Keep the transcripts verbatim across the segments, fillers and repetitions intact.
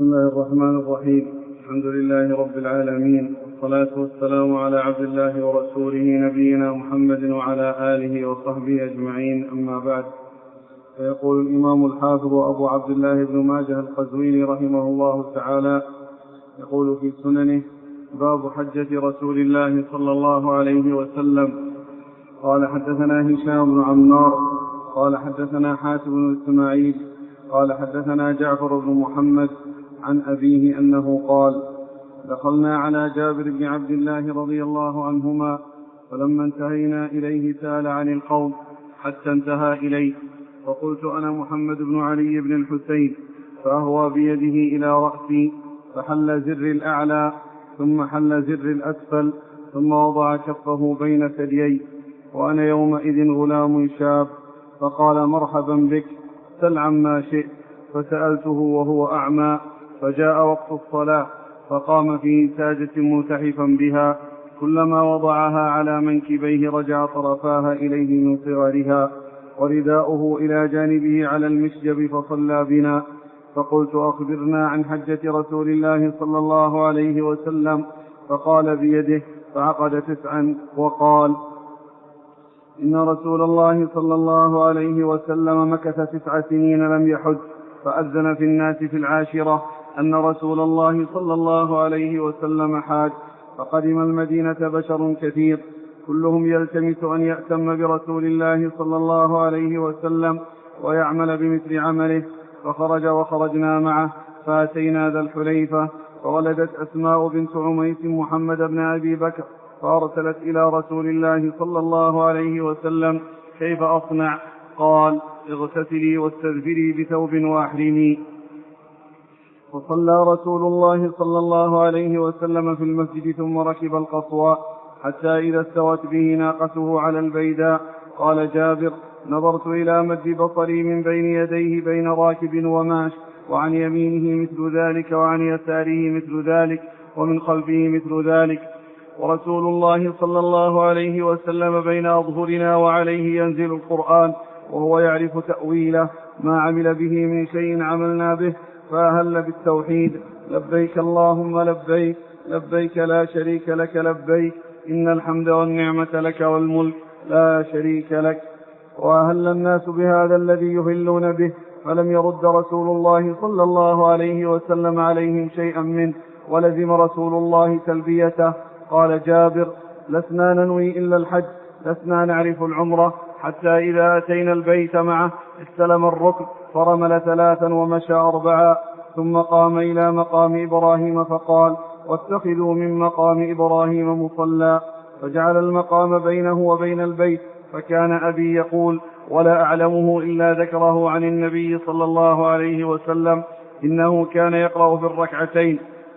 بسم الله الرحمن الرحيم. الحمد لله رب العالمين، والصلاة والسلام على عبد الله ورسوله نبينا محمد وعلى آله وصحبه أجمعين، أما بعد. فيقول الإمام الحافظ أبو عبد الله بن ماجه القزويني رحمه الله تعالى، يقول في سننه: باب حجة رسول الله صلى الله عليه وسلم. قال: حدثنا هشام بن عمار قال حدثنا حاتم بن إسماعيل قال حدثنا جعفر بن محمد عن أبيه أنه قال: دخلنا على جابر بن عبد الله رضي الله عنهما، فلما انتهينا إليه سأل عن القوم حتى انتهى إليه، فقلت: أنا محمد بن علي بن الحسين، فأهوى بيده إلى رأسي فحل زر الأعلى ثم حل زر الأسفل ثم وضع كفه بين ثديي، وأنا يومئذ غلام شاب، فقال: مرحبا بك، سل عما شئت. فسألته وهو أعمى، فجاء وقت الصلاة فقام في ساجة ملتحفا بها، كلما وضعها على منكبيه رجع طرفاها إليه من صغرها، ورداؤه إلى جانبه على المشجب، فصلى بنا. فقلت: أخبرنا عن حجة رسول الله صلى الله عليه وسلم. فقال بيده فعقد تسعا، وقال: إن رسول الله صلى الله عليه وسلم مكث تسع سنين لم يحج، فأذن في الناس في العاشرة أن رسول الله صلى الله عليه وسلم حاج، فقدم المدينة بشر كثير كلهم يلتمس أن يأتم برسول الله صلى الله عليه وسلم ويعمل بمثل عمله، فخرج وخرجنا معه، فأتينا ذا الحليفة، فولدت أسماء بنت عميس محمد بن أبي بكر، فأرسلت إلى رسول الله صلى الله عليه وسلم: كيف أصنع؟ قال: اغتسلي واستذفري بثوب واحرمي. وصلى رسول الله صلى الله عليه وسلم في المسجد، ثم ركب القصواء حتى إذا استوت به ناقته على البيداء. قال جابر: نظرت إلى مد بصري من بين يديه بين راكب وماش، وعن يمينه مثل ذلك وعن يساره مثل ذلك ومن خلفه مثل ذلك، ورسول الله صلى الله عليه وسلم بين أظهرنا وعليه ينزل القرآن، وهو يعرف تأويله، ما عمل به من شيء عملنا به، فأهل بالتوحيد: لبيك اللهم لبيك، لبيك لا شريك لك لبيك، إن الحمد والنعمة لك والملك لا شريك لك. وأهل الناس بهذا الذي يهلون به، فلم يرد رسول الله صلى الله عليه وسلم عليهم شيئا منه، ولزم رسول الله تلبيته. قال جابر: لسنا ننوي إلا الحج، لسنا نعرف العمرة، حتى إذا أتينا البيت معه استلم الركن فرمل ثلاثا ومشى أربعا، ثم قام إلى مقام إبراهيم فقال: واتخذوا من مقام إبراهيم مصلى، فجعل المقام بينه وبين البيت. فكان أبي يقول، ولا أعلمه إلا ذكره عن النبي صلى الله عليه وسلم، إنه كان يقرأ في الركعتين: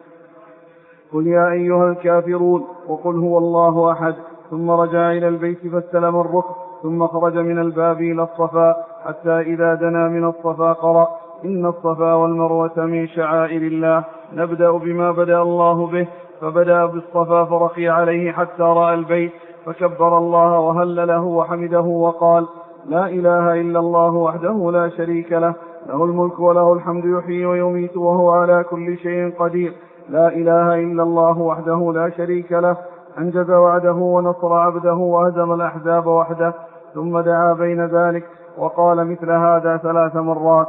قل يا أيها الكافرون، وقل هو الله أحد، ثم رجع إلى البيت فاستلم الركن، ثم خرج من الباب إلى الصفا، حتى إذا دنا من الصفا قرأ: إن الصفا والمروة من شعائر الله، نبدأ بما بدأ الله به. فبدأ بالصفا فرقي عليه حتى رأى البيت، فكبر الله وهل له وحمده وقال: لا إله إلا الله وحده لا شريك له، له الملك وله الحمد، يحيي ويميت وهو على كل شيء قدير، لا إله إلا الله وحده لا شريك له، أنجز وعده ونصر عبده وهزم الأحزاب وحده. ثم دعا بين ذلك وقال مثل هذا ثلاث مرات،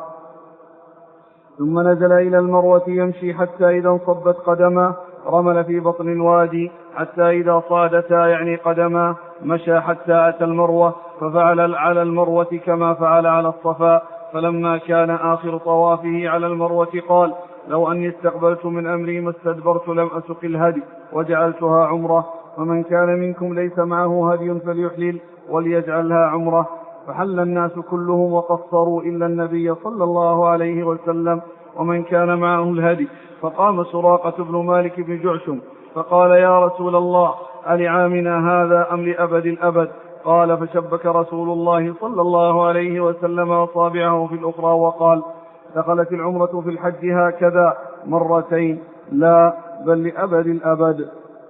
ثم نزل إلى المروة يمشي حتى إذا انصبت قدمه رمل في بطن الوادي، حتى إذا صادتا يعني قدمه مشى حتى أتى المروة، ففعل على المروة كما فعل على الصفا. فلما كان آخر طوافه على المروة قال: لو أني استقبلت من أمري ما استدبرت لم أسق الهدي وجعلتها عمرة، ومن كان منكم ليس معه هدي فليحلل وليجعلها عمرة. فحل الناس كلهم وقصروا إلا النبي صلى الله عليه وسلم ومن كان معه الهدي. فقام سراقة بن مالك بن جعشم فقال: يا رسول الله، ألعامنا هذا أم لأبد الأبد؟ قال: فشبك رسول الله صلى الله عليه وسلم أصابعه في الأخرى وقال: دخلت العمرة في الحج هكذا مرتين، لا بل لأبد الأبد.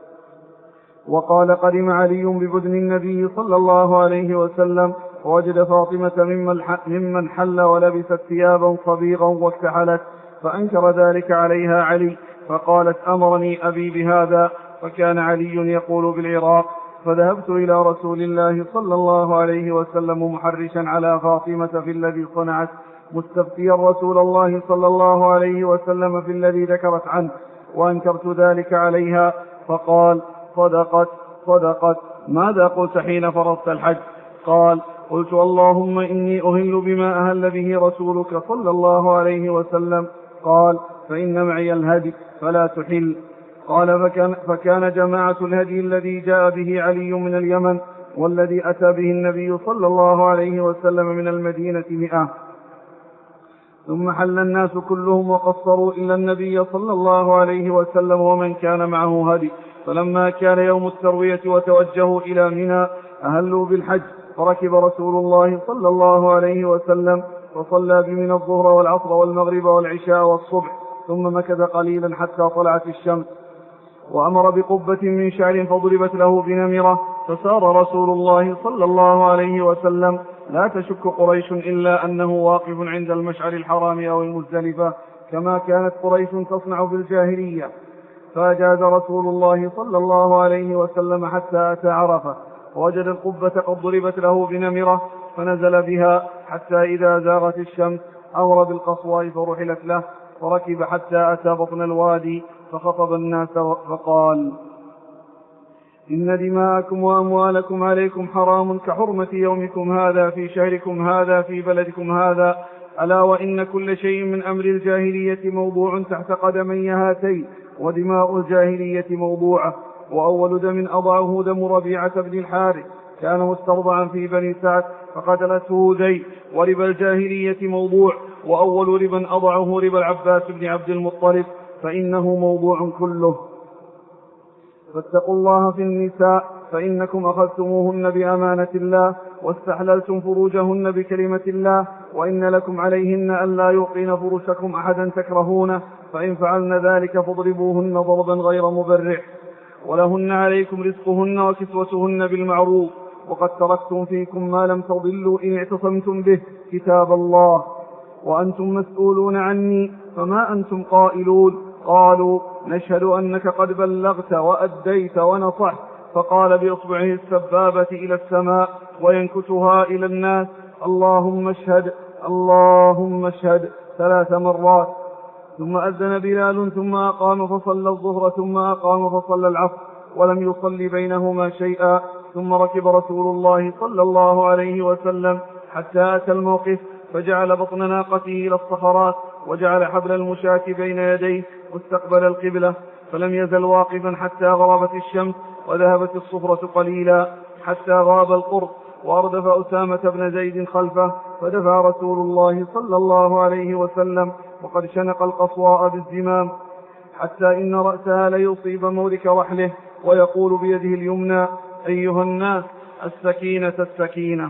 وقال: قدم علي ببدن النبي صلى الله عليه وسلم، ووجد فاطمة ممن حل ولبست ثيابا صبيغا واكتحلت، فأنكر ذلك عليها علي، فقالت أمرني أبي بهذا، فكان علي يقول بالعراق، فذهبت إلى رسول الله صلى الله عليه وسلم محرشا على فاطمة في الذي صنعت، مستفتيا رسول الله صلى الله عليه وسلم في الذي ذكرت عنه، وأنكرت ذلك عليها، فقال صدقت صدقت. ماذا قلت حين فرضت الحج؟ قال قلت اللهم إني أهل بما أهل به رسولك صلى الله عليه وسلم. قال فإن معي الهدي فلا تحل. قال فكان, فكان جماعة الهدي الذي جاء به علي من اليمن والذي أتى به النبي صلى الله عليه وسلم من المدينة مئة. ثم حل الناس كلهم وقصروا إلا النبي صلى الله عليه وسلم ومن كان معه هدي. فلما كان يوم التروية وتوجهوا إلى منى أهلوا بالحج، فركب رسول الله صلى الله عليه وسلم وصلى بمنى الظهر والعصر والمغرب والعشاء والصبح، ثم مكث قليلا حتى طلعت الشمس، وأمر بقبة من شعر فضربت له بنمرة، فسار رسول الله صلى الله عليه وسلم لا تشك قريش إلا أنه واقف عند المشعر الحرام أو المزدلفة كما كانت قريش تصنع بالجاهلية. فأجاز رسول الله صلى الله عليه وسلم حتى أتى عرفة، ووجد القبة قد ضربت له بنمرة، فنزل بها حتى إذا زاغت الشمس أمر بالقصواء فرحلت له، فركب حتى أتى بطن الوادي فخطب الناس فقال إن دماءكم وأموالكم عليكم حرام كحرمة يومكم هذا في شهركم هذا في بلدكم هذا، ألا وإن كل شيء من أمر الجاهلية موضوع تحت قدمي هاتين، ودماء الجاهلية موضوعة. وأول دم أضعه دم ربيعة بن الحارث كان مسترضعا في بني سعد فقتلته هذيل، وربا الجاهلية موضوع، وأول ربا أضعه ربا العباس بن عبد المطلب فإنه موضوع كله. فاتقوا الله في النساء فإنكم أخذتموهن بأمانة الله واستحللتم فروجهن بكلمة الله، وإن لكم عليهن أن لا يعطين فرشكم أحدا تكرهونه، فإن فعلن ذلك فاضربوهن ضربا غير مبرح، ولهن عليكم رزقهن وكسوتهن بالمعروف، وقد تركتم فيكم ما لم تضلوا إن اعتصمتم به كتاب الله، وأنتم مسؤولون عني فما أنتم قائلون؟ قالوا نشهد أنك قد بلغت وأديت ونصحت. فقال بإصبعه السبابة إلى السماء وينكتها إلى الناس اللهم اشهد اللهم اشهد ثلاث مرات. ثم أذن بلال ثم أقام فصلى الظهر ثم أقام فصلى العصر ولم يصل بينهما شيئا. ثم ركب رسول الله صلى الله عليه وسلم حتى أتى الموقف، فجعل بطن ناقته إلى الصخرات، وجعل حبل المشاة بين يديه واستقبل القبلة، فلم يزل واقفا حتى غربت الشمس وذهبت الصفرة قليلا حتى غاب القرب، وأردف أسامة بن زيد خلفه، فدفع رسول الله صلى الله عليه وسلم وقد شنق القصواء بالزمام حتى إن رأسها ليصيب مورك رحله، ويقول بيده اليمنى أيها الناس السكينة السكينة.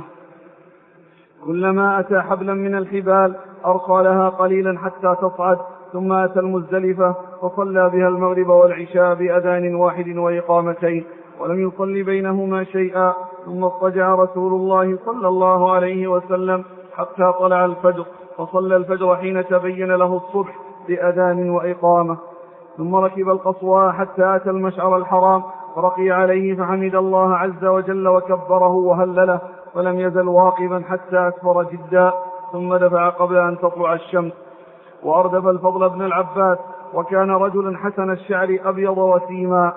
كلما أتى حبلا من الحبال أرقى لها قليلا حتى تصعد، ثم أتى المزدلفة فصلى بها المغرب والعشاء بأذان واحد وإقامتين ولم يصل بينهما شيئا. ثم اضطجع رسول الله صلى الله عليه وسلم حتى طلع الفجر، فصلى الفجر حين تبين له الصبح بأذان وإقامة. ثم ركب القصواء حتى أتى المشعر الحرام فرقي عليه فحمد الله عز وجل وكبره وهلله، ولم يزل واقفا حتى أسفر جدا، ثم دفع قبل أن تطلع الشمس. وأردف الفضل بن العباس وكان رجلا حسن الشعر أبيض وسيما،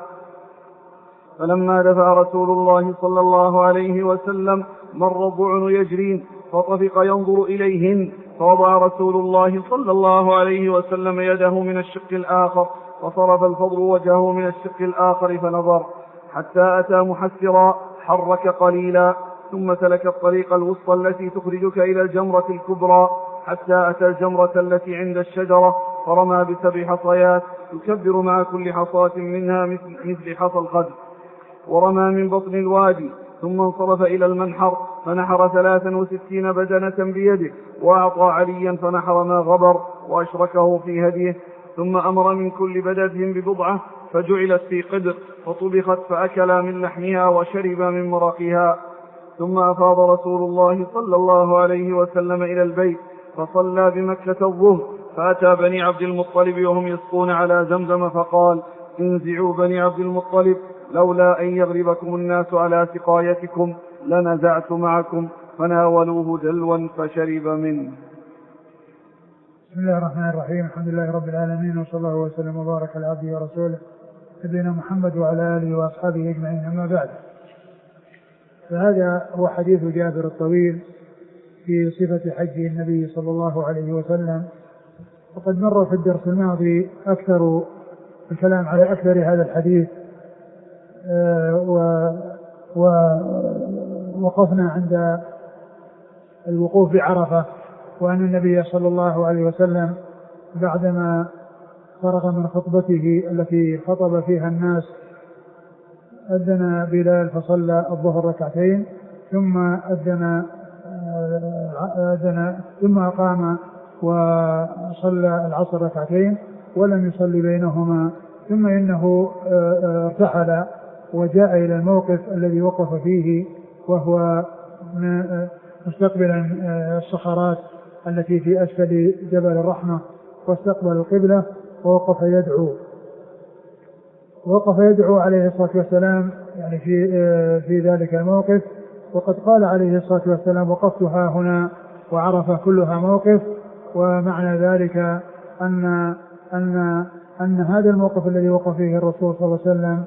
فلما دفع رسول الله صلى الله عليه وسلم مر الضعن يجرين فطفق ينظر إليهن، فوضع رسول الله صلى الله عليه وسلم يده من الشق الآخر، فصرف الفضل وجهه من الشق الآخر فنظر حتى أتى محسرا حرك قليلا، ثم سلك الطريق الوسطى التي تخرجك إلى الجمرة الكبرى حتى أتى الجمرة التي عند الشجرة، فرمى بسبع حصيات يكبر مع كل حصاة منها مثل, مثل حصى الخد، ورمى من بطن الوادي، ثم انصرف إلى المنحر فنحر ثلاثا وستين بدنة بيده، وأعطى عليا فنحر ما غبر وأشركه في هديه، ثم أمر من كل بدنة ببضعة فجعلت في قدر فطبخت فأكلا من لحمها وشربا من مرقها. ثم أفاض رسول الله صلى الله عليه وسلم إلى البيت فصلى بمكة الظهر فأتى بني عبد المطلب وهم يسقون على زمزم فقال انزعوا بني عبد المطلب لولا أن يغلبكم الناس على سقايتكم لنزعت معكم، فناولوه دلوا فشرب منه. بسم الله الرحمن الرحيم. الحمد لله رب العالمين، وصلى الله وسلم وبارك على عبده ورسوله نبينا محمد وعلى آله وأصحابه أجمعين، أما بعد. فهذا هو حديث جابر الطويل في صفة حج النبي صلى الله عليه وسلم، وقد مر في الدرس الماضي أكثر الكلام على أكثر هذا الحديث، ووقفنا عند الوقوف بعرفة، وأن النبي صلى الله عليه وسلم بعدما فرغ من خطبته التي خطب فيها الناس أذن بلال فصلى الظهر ركعتين، ثم أذن أذن ثم قام وصلى العصر ركعتين ولم يصلي بينهما، ثم إنه ارتحل وجاء إلى الموقف الذي وقف فيه، وهو مستقبلا الصخرات التي في أسفل جبل الرحمة، واستقبل القبلة ووقف يدعو ووقف يدعو عليه الصلاة والسلام يعني في في ذلك الموقف. وقد قال عليه الصلاة والسلام وقفت ها هنا وعرف كلها موقف، ومعنى ذلك أن أن أن هذا الموقف الذي وقف فيه الرسول صلى الله عليه وسلم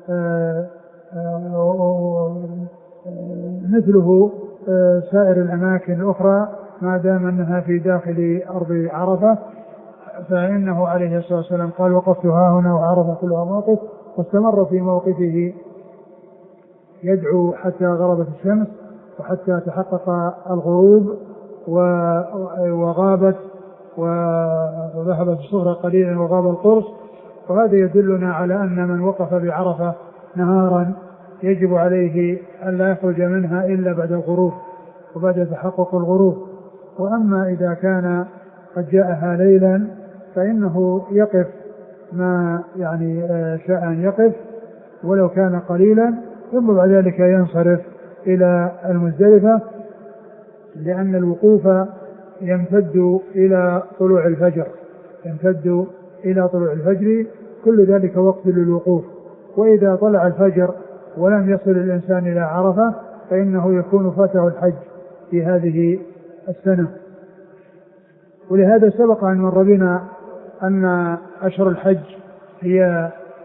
مثله سائر الأماكن الأخرى ما دام أنها في داخل أرض عرفة، فإنه عليه الصلاة والسلام قال وقفت ها هنا وعرف كلها موقف، واستمر في موقفه يدعو حتى غربت الشمس وحتى تحقق الغروب وغابت وذهبت الصخرة قليلا وغاب القرص. وهذا يدلنا على أن من وقف بعرفة نهارا يجب عليه أن لا يخرج منها إلا بعد الغروب وبعد تحقق الغروب. وأما إذا كان قد جاءها ليلا فإنه يقف ما يعني شاء أن يقف ولو كان قليلا، ثم بعد ذلك ينصرف إلى المزدلفة، لأن الوقوف يمتد إلى طلوع الفجر يمتد إلى طلوع الفجر كل ذلك وقت للوقوف. وإذا طلع الفجر ولم يصل الإنسان إلى عرفة فإنه يكون فاته الحج في هذه السنة. ولهذا سبق أن مر بنا أن أشهر الحج هي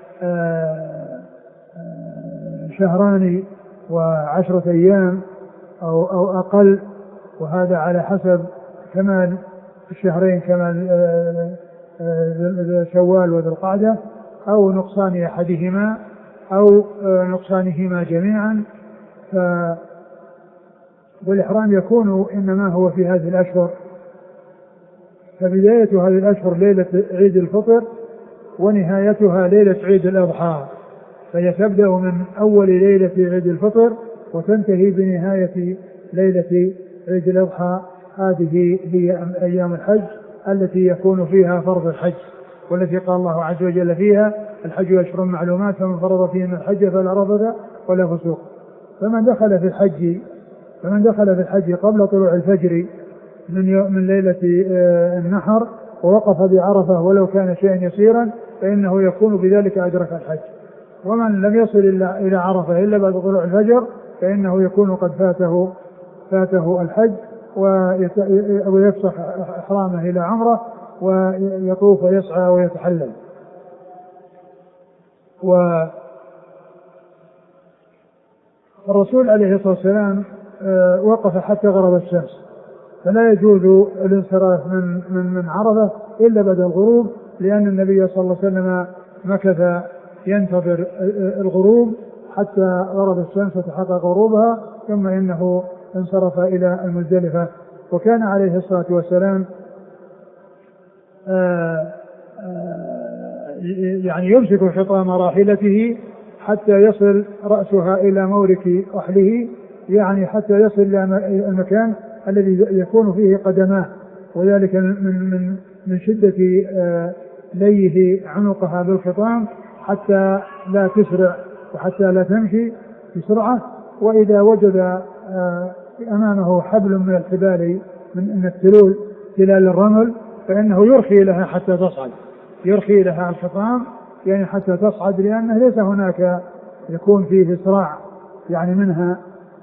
شهران وعشرة أيام أو, أو أقل، وهذا على حسب كمال الشهرين كمال شوال وذي القعدة، أو نقصان أحدهما أو نقصانهما جميعا. ف والإحرام يكون إنما هو في هذه الأشهر. فبداية هذه الأشهر ليلة عيد الفطر ونهايتها ليلة عيد الأضحى، فهي تبدأ من أول ليلة عيد الفطر وتنتهي بنهاية ليلة عيد الأضحى. هذه هي أيام الحج التي يكون فيها فرض الحج، والتي قال الله عز وجل فيها الحج أشهر معلومات فمن فرض فيهن الحج فلا رفث ولا فسوق. فمن دخل في الحج فمن دخل في الحج قبل طلوع الفجر من من ليلة النحر ووقف بعرفة ولو كان شيئا يسيرا فإنه يكون بذلك أدرك الحج. ومن لم يصل إلى عرفة إلا بعد طلوع الفجر فإنه يكون قد فاته فاته الحج، ويفسخ إحرامه إلى عمره ويطوف ويسعى ويتحلل. والرسول عليه الصلاة والسلام وقف حتى غرب الشمس، فلا يجوز الانصراف من من من عرفة إلا بعد الغروب، لأن النبي صلى الله عليه وسلم مكث ينتظر الغروب حتى غرب الشمس وتحقق غروبها، ثم إنه انصرف إلى المزدلفة. وكان عليه الصلاة والسلام آآ آآ يعني يمسك حطام راحلته حتى يصل رأسها إلى مورك رحله، يعني حتى يصل إلى المكان الذي يكون فيه قدماه، وذلك من من من شدة ليه عنقها بالخطام حتى لا تسرع وحتى لا تمشي بسرعة. وإذا وجد أمامه حبل من الحبال من التلول تلال الرمل فإنه يرخي لها حتى تصعد، يرخي لها الحطام يعني حتى تصعد، لأنه ليس هناك يكون فيه إسراع يعني منها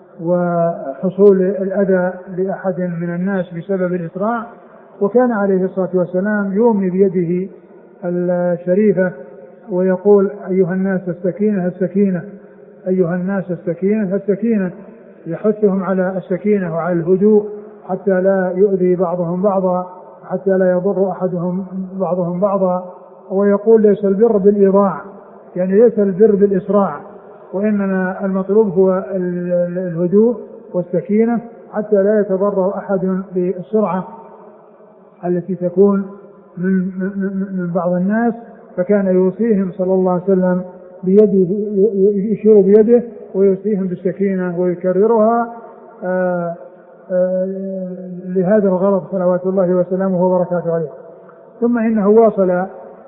وحصول الأذى لأحد من الناس بسبب الإسراع. وكان عليه الصلاة والسلام يومي بيده الشريفة ويقول أيها الناس السكينة السكينة، أيها الناس السكينة السكينة، يحثهم على السكينة وعلى الهدوء حتى لا يؤذي بعضهم بعضا، حتى لا يضر أحدهم بعضهم بعضا. ويقول ليس البر بالإيضاع، يعني ليس البر بالإسراع، وإنما المطلوب هو الهدوء والسكينة حتى لا يتضرر أحد بالسرعة التي تكون من, من بعض الناس. فكان يوصيهم صلى الله عليه وسلم بيده، يشير بيده ويوصيهم بالسكينة ويكررها آآ آآ لهذا الغرض صلوات الله وسلامه وبركاته عليه. ثم إنه واصل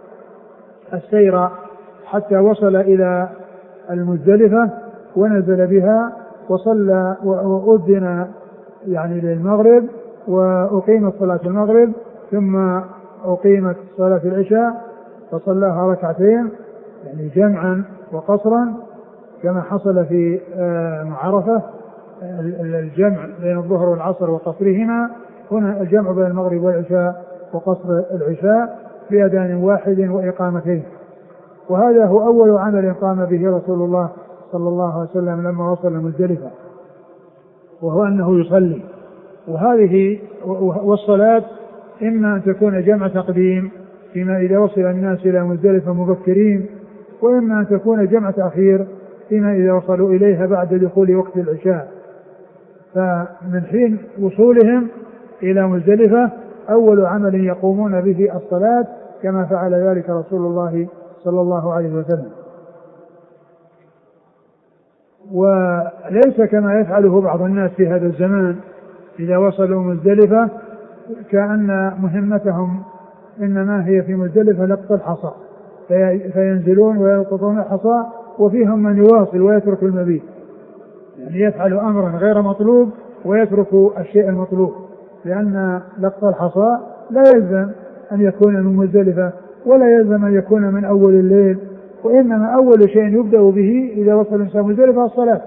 السير حتى وصل إلى المزدلفة ونزل بها وصلى وأذن يعني للمغرب وأقيمت صلاة المغرب، ثم أقيمت صلاة العشاء فصلاها ركعتين يعني جمعا وقصرا كما حصل في عرفة، الجمع بين الظهر والعصر وقصرهما، هنا الجمع بين المغرب والعشاء وقصر العشاء بأذان واحد وإقامتين. وهذا هو أول عمل قام به رسول الله صلى الله عليه وسلم لما وصل مزدلفة، وهو أنه يصلي. وهذه والصلاة إما أن تكون جمع تقديم فيما إذا وصل الناس إلى مزدلفة مبكرين، وإما أن تكون جمع تأخير فيما إذا وصلوا إليها بعد دخول وقت العشاء. فمن حين وصولهم إلى مزدلفة أول عمل يقومون به الصلاة كما فعل ذلك رسول الله صلى الله عليه وسلم، وليس كما يفعله بعض الناس في هذا الزمان إذا وصلوا مزدلفة كأن مهمتهم إنما هي في مزدلفة لقط الحصى، فينزلون ويلقطون الحصى، وفيهم من يواصل ويترك المبيت، يعني يفعل أمرا غير مطلوب ويترك الشيء المطلوب، لأن لقط الحصى لا يلزم أن يكون من مزدلفة ولا يلزم أن يكون من أول الليل، وإنما أول شيء يبدأ به إذا وصل الإنسان مزدلفة الصلاة،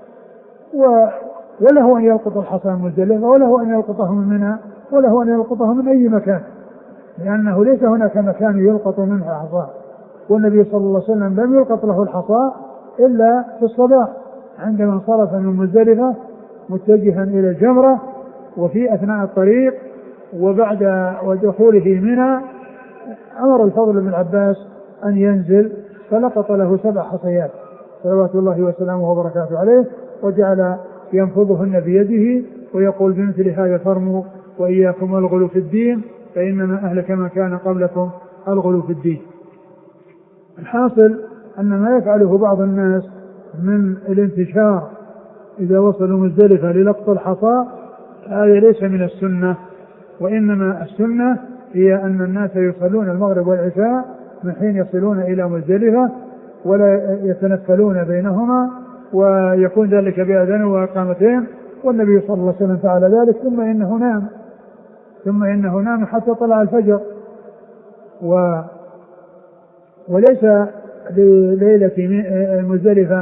ولا هو أن يلقط الحصى من مزدلفة ولا هو أن يلقطه من منى ولا هو أن يلقطه من أي مكان، لأنه ليس هناك مكان يلقط منه الحصى. والنبي صلى الله عليه وسلم لم يلقط له الحصى إلا في الصباح عندما انصرف من مزدلفة متجها إلى الجمرة، وفي أثناء الطريق وبعد ودخوله منى أمر الفضل بن عباس أن ينزل فلقط له سبع حصيات صلوات الله وسلامه وبركاته عليه، وجعل ينفضهن بيده ويقول بمثل هذا فرموا وإياكم الغلو في الدين فإنما أهلك ما كان قبلكم الغلو في الدين. الحاصل أن ما يفعله بعض الناس من الانتشار إذا وصلوا مزدلفة للقط الحصى هذا ليس من السنة، وإنما السنة هي أن الناس يصلون المغرب والعشاء من حين يصلون إلى مزدلفة ولا يتنفلون بينهما، ويكون ذلك بأذان وإقامتين، والنبي صلى الله عليه وسلم فعل ذلك ثم إنه نام ثم إنه نام حتى طلع الفجر. و وليس لليلة مزدلفة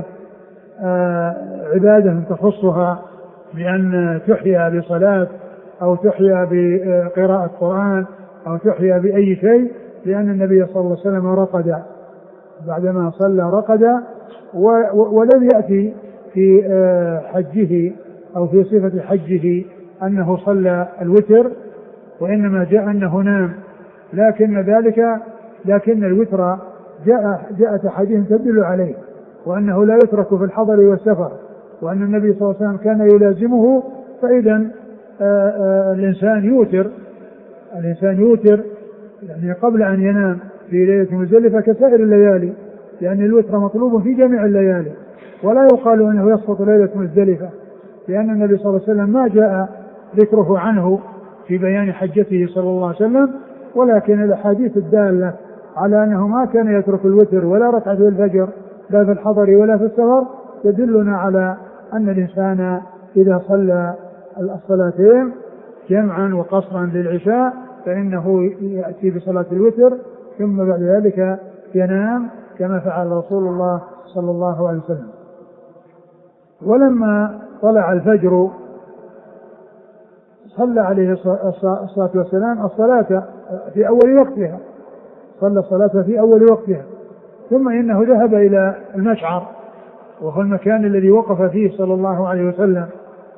عبادة تخصها بأن تحيا بصلاة أو تحيا بقراءة قرآن أو تحيا بأي شيء، لأن النبي صلى الله عليه وسلم رقد بعدما صلى رقد، ولم يأتي في حجه أو في صفة حجه أنه صلى الوتر، وإنما جاء أنه نام، لكن ذلك لكن الوتر جاء جاءت أحاديث تدل عليه، وأنه لا يترك في الحضر والسفر، وأن النبي صلى الله عليه وسلم كان يلازمه. فإذا الإنسان يوتر الإنسان يوتر يعني قبل أن ينام في ليلة مزدلفة كسائر الليالي، لأن الوتر مطلوب في جميع الليالي، ولا يقال أنه يسقط ليلة مزدلفة، لأن النبي صلى الله عليه وسلم ما جاء ذكره عنه في بيان حجته صلى الله عليه وسلم، ولكن الأحاديث الدالة على أنه ما كان يترك الوتر ولا ركعة الفجر لا في الحضر ولا في السفر تدلنا على أن الإنسان إذا صلى الصلاتين جمعا وقصرا للعشاء فإنه يأتي بصلاة الوتر ثم بعد ذلك ينام كما فعل رسول الله صلى الله عليه وسلم. ولما طلع الفجر صلى عليه الصلاة والسلام الصلاة في أول وقتها، صلى الصلاة في أول وقتها، ثم إنه ذهب إلى المشعر وهو المكان الذي وقف فيه صلى الله عليه وسلم،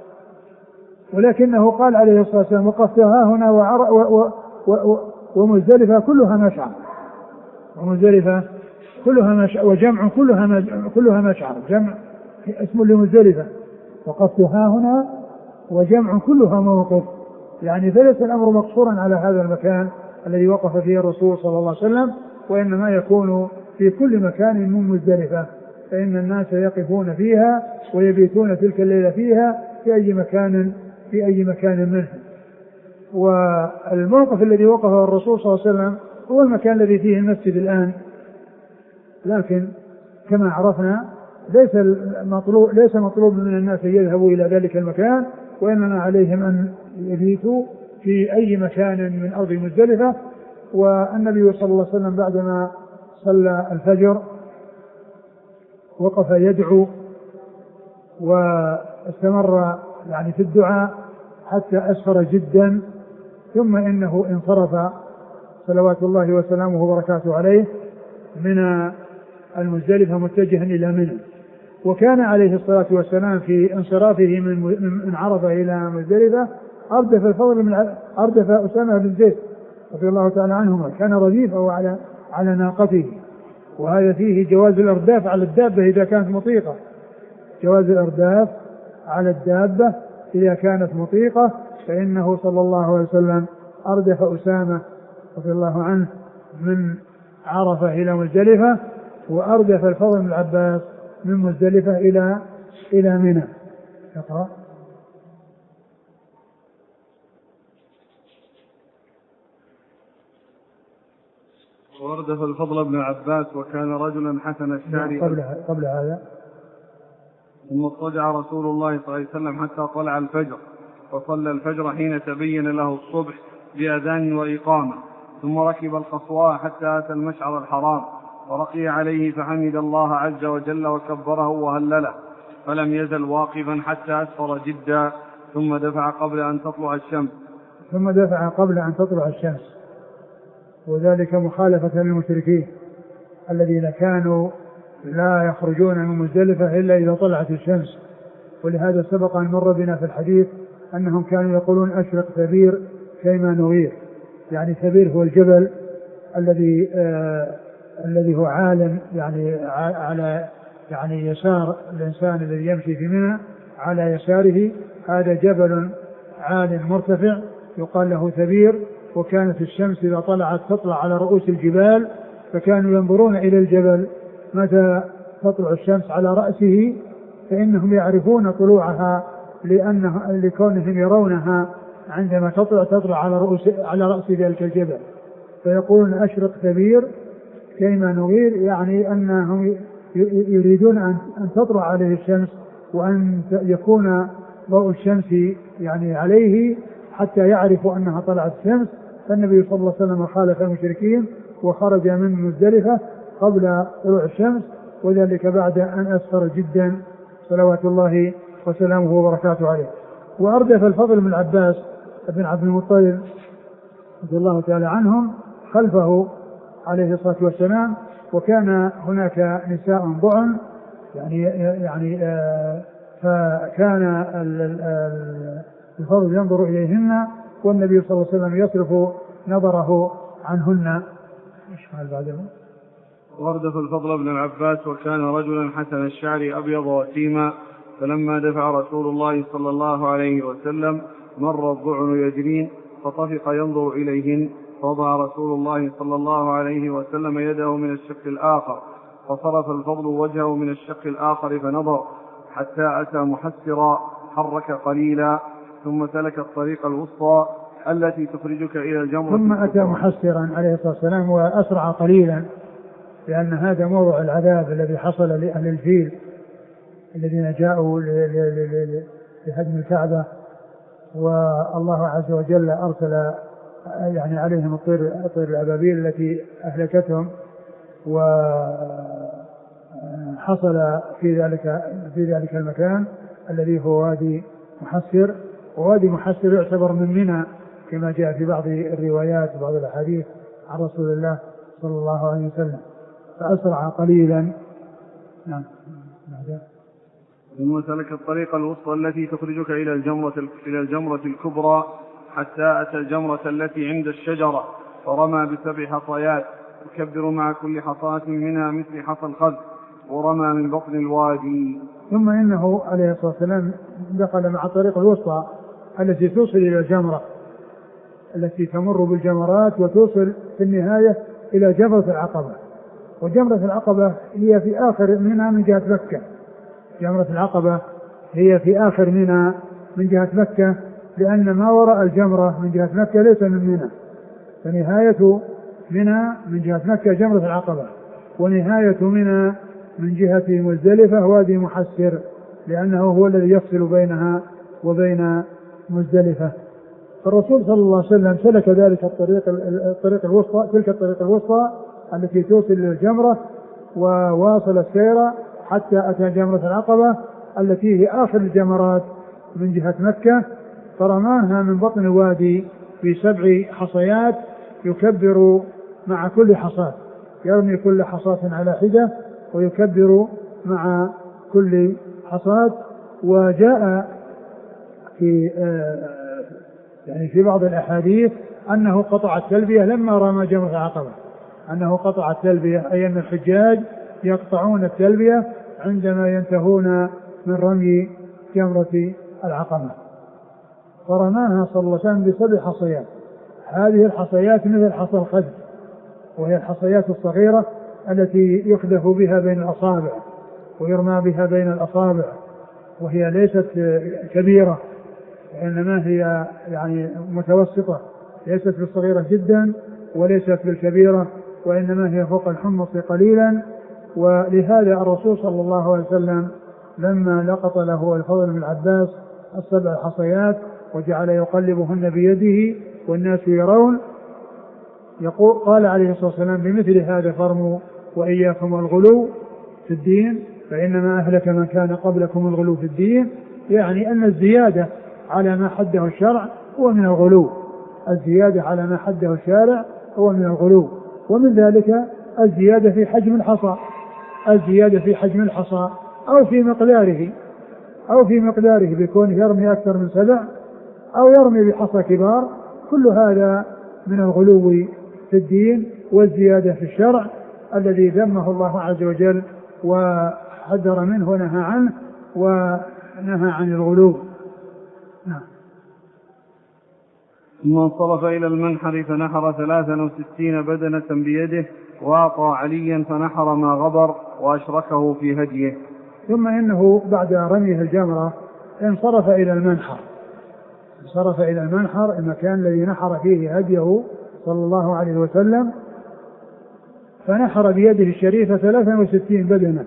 ولكنه قال عليه الصلاة والسلام وقفت ها هنا وعر و و و ومزدلفة كلها مشعر، ومزدلفة كلها مشعر وجمع كلها كلها مشعر، جمع اسم لمزدلفة، وقفت ها هنا وجمع كلها موقف، يعني فليس الأمر مقصورا على هذا المكان الذي وقف فيه الرسول صلى الله عليه وسلم، وإنما يكون في كل مكان من مزدلفة، فإن الناس يقفون فيها ويبيتون تلك الليلة فيها في أي مكان في أي مكان منه. والموقف الذي وقفه الرسول صلى الله عليه وسلم هو المكان الذي فيه المسجد الآن، لكن كما عرفنا ليس مطلوب ليس مطلوب من الناس أن يذهبوا إلى ذلك المكان، وإنما عليهم أن يبيتوا في أي مكان من أرض مزدلفة. والنبي صلى الله عليه وسلم بعدما صلى الفجر وقف يدعو واستمر يعني في الدعاء حتى أسفر جدا، ثم إنه انصرف صلوات الله وسلامه وبركاته عليه من المزدلفة متجها إلى منى. وكان عليه الصلاة والسلام في انصرافه من من عرفة إلى مزدلفة أردف الفضل من أردف أسامة بن زيد رضي الله تعالى عنهما، كان رديفه على على ناقته، وهذا فيه جواز الأرداف على الدابة إذا كانت مطيقة، جواز الأرداف على الدابة إذا كانت مطيقة، فإنه صلى الله عليه وسلم أردف أسامة رضي الله عنه من عرفة إلى مزدلفة، وأردف الفضل بن العباس من مزدلفة إلى إلى منى. اقرأ. وأردف الفضل بن عباس وكان رجلا حسن الشعر. قبل قبل هذا ثم اضطجع رسول الله صلى الله عليه وسلم حتى طلع الفجر، وصلى الفجر حين تبين له الصبح بأذان وإقامة، ثم ركب القصواء حتى أتى المشعر الحرام ورقي عليه فحمد الله عز وجل وكبره وهلله، فلم يزل واقفا حتى أسفر جدا، ثم دفع قبل أن تطلع الشمس ثم دفع قبل أن تطلع الشمس وذلك مخالفة للمشركين الذين كانوا لا يخرجون من مزدلفة إلا إذا طلعت الشمس. ولهذا سبق أن مر بنا في الحديث أنهم كانوا يقولون أشرق ثبير كيما نغير، يعني ثبير هو الجبل الذي آه الذي هو عالم يعني على يعني يسار الإنسان الذي يمشي في منى، على يساره هذا جبل عال مرتفع يقال له ثبير. وكانت الشمس إذا طلعت تطلع على رؤوس الجبال، فكانوا ينظرون إلى الجبل متى تطلع الشمس على رأسه، فإنهم يعرفون طلوعها لأنه لكونهم يرونها عندما تطلع تطلع على رؤوس على رأس ذلك الجبل، فيقولون أشرق ثبير كيما نغير، يعني أنهم يريدون أن تطلع عليه الشمس وأن يكون ضوء الشمس يعني عليه حتى يعرفوا أنها طلعت الشمس. فالنبي صلى الله عليه وسلم خالف المشركين وخرج من مزدلفة قبل طلوع الشمس، وذلك بعد أن أسفر جدا صلوات الله وسلامه وبركاته عليه. وأردف الفضل بن العباس بن عبد المطلب رضي الله تعالى عنهم خلفه عليه الصلاة والسلام، وكان هناك نساء ضعن يعني يعني آه فكان الفضل ينظر إليهن والنبي صلى الله عليه وسلم يصرف نظره عنهن. ايش قال بعدهم؟ وأردف الفضل بن العباس وكان رجلا حسن الشعر أبيض وسيما، فلما دفع رسول الله صلى الله عليه وسلم مر الضعن يجرين فطفق ينظر إليهن، فوضع رسول الله صلى الله عليه وسلم يده من الشق الآخر، فصرف الفضل وجهه من الشق الآخر فنظر حتى أتى محسرا حرك قليلا، ثم سلك الطريق الوسطى التي تخرجك إلى الجمرة. ثم أتى محسرا عليه الصلاة والسلام وأسرع قليلا، لأن هذا موضع العذاب الذي حصل لأهل الفيل الذين جاءوا لهدم الكعبة، والله عز وجل أرسل يعني عليهم الطير الطير الأبابيل التي أهلكتهم، وحصل في ذلك في ذلك المكان الذي هو وادي محسر. ووادي محسر يعتبر من منى كما جاء في بعض الروايات وبعض الأحاديث عن رسول الله صلى الله عليه وسلم، فأسرع قليلا. نعم. ثم سلك الطريق الوسطى التي تخرجك إلى الجمرة إلى الجمرة الكبرى حتى أتى الجمرة التي عند الشجرة، فرمى بسبع حصيات يكبر مع كل حصاة منها مثل حصى الخذ، ورمى من بطن الوادي. ثم إنه عليه الصلاة والسلام دخل مع الطريق الوسطى التي توصل إلى الجمرة، التي تمر بالجمرات وتوصل في النهاية إلى جمرة العقبة. وجمرة العقبة هي في آخر منها من جهة مكة. جمرة العقبة هي في آخر منها من جهة مكة، لأن ما وراء الجمرة من جهة مكة ليس من منى، فنهاية منى من جهة مكة جمرة العقبة، ونهاية منى من جهة مزدلفة وادي محسر، لأنه هو الذي يفصل بينها وبين مزدلفة. فالرسول صلى الله عليه وسلم سلك ذلك الطريق الطريق الوسطى تلك الطريق الوسطى التي توصل للجمرة، وواصل السير حتى أتى جمرة العقبة التي هي آخر الجمرات من جهة مكة، فرماها من بطن الوادي بسبع حصيات يكبر مع كل حصاة، يرمي كل حصاة على حدة ويكبر مع كل حصاة. وجاء في يعني في بعض الأحاديث أنه قطع التلبية لما رمى جمرة العقبة، أنه قطع التلبية أي أن الحجاج يقطعون التلبية عندما ينتهون من رمي جمرة العقبة. فرماها صلى الله عليه وسلم بسبع حصيات. هذه الحصيات مثل حصى الخذ، وهي الحصيات الصغيرة التي يقذف بها بين الأصابع ويرمى بها بين الأصابع، وهي ليست كبيرة وإنما هي يعني متوسطة، ليست بالصغيرة جدا وليست بالكبيرة، وإنما هي فوق الحمص قليلا. ولهذا الرسول صلى الله عليه وسلم لما لقط له الفضل بن العباس السبع حصيات وجعل يقلبهن بيده والناس يرون، يقول قال عليه الصلاة والسلام بمثل هذا فرموا وإياكم الغلو في الدين فإنما أهلك من كان قبلكم الغلو في الدين، يعني أن الزيادة على ما حده الشرع هو من الغلو، الزيادة على ما حده الشارع هو من الغلو. ومن ذلك الزيادة في حجم الحصى، الزيادة في حجم الحصى أو في مقداره أو في مقداره بيكون يرمي أكثر من سبع أو يرمي بحصى كبار، كل هذا من الغلو في الدين والزيادة في الشرع الذي ذمه الله عز وجل وحذر منه ونهى عنه ونهى عن الغلو. نعم. ثم انصرف إلى المنحر فنحر ثلاثا وستين بدنة بيده وأعطى عليا فنحر ما غبر وأشركه في هديه. ثم إنه بعد رميه الجمرة انصرف إلى المنحر، انصرف إلى المنحر المكان الذي نحر فيه هديه صلى الله عليه وسلم، فنحر بيده الشريفة ثلاثا وستين بدنة،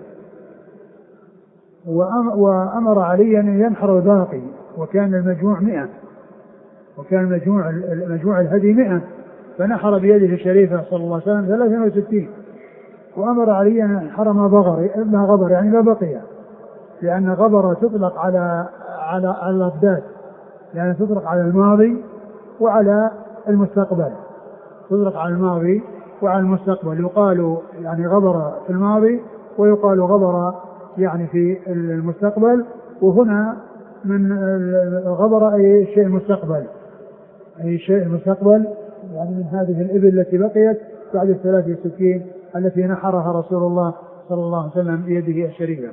وأمر عليا أن ينحر الباقي، وكان المجموع مئة، وكان مجموع مجموع الهدي مئة، فنحر بيده الشريفة صلى الله عليه وسلم ثلاثا وستين، وأمر عليا أن ينحر ما بغر ما غبر يعني ما بقي، لأن غبر تطلق على على على الأضداد، يعني تطلق على الماضي وعلى المستقبل، تطلق على الماضي وعلى المستقبل، يقال يعني غبر في الماضي ويقال غبر يعني في المستقبل. وهنا من غبر أي شيء المستقبل، أي شيء المستقبل يعني من هذه الإبل التي بقيت بعد الثلاث وستين التي نحرها رسول الله صلى الله عليه وسلم بيده الشريفة.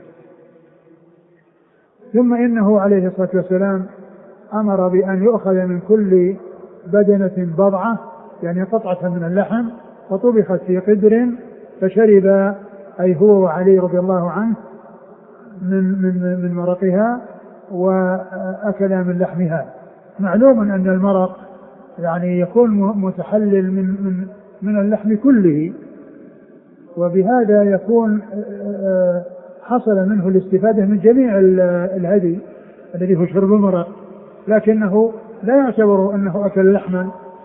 ثم إنه عليه الصلاة والسلام أمر بأن يؤخذ من كل بدنة بضعة يعني قطعة من اللحم وطبخت في قدر فشرب أي هو وعلي رضي الله عنه من, من, من مرقها وأكل من لحمها. معلوم أن المرق يعني يكون متحلل من, من, من اللحم كله، وبهذا يكون حصل منه الاستفادة من جميع الهدي الذي هو شرب المرق، لكنه لا يعتبر أنه أكل لحما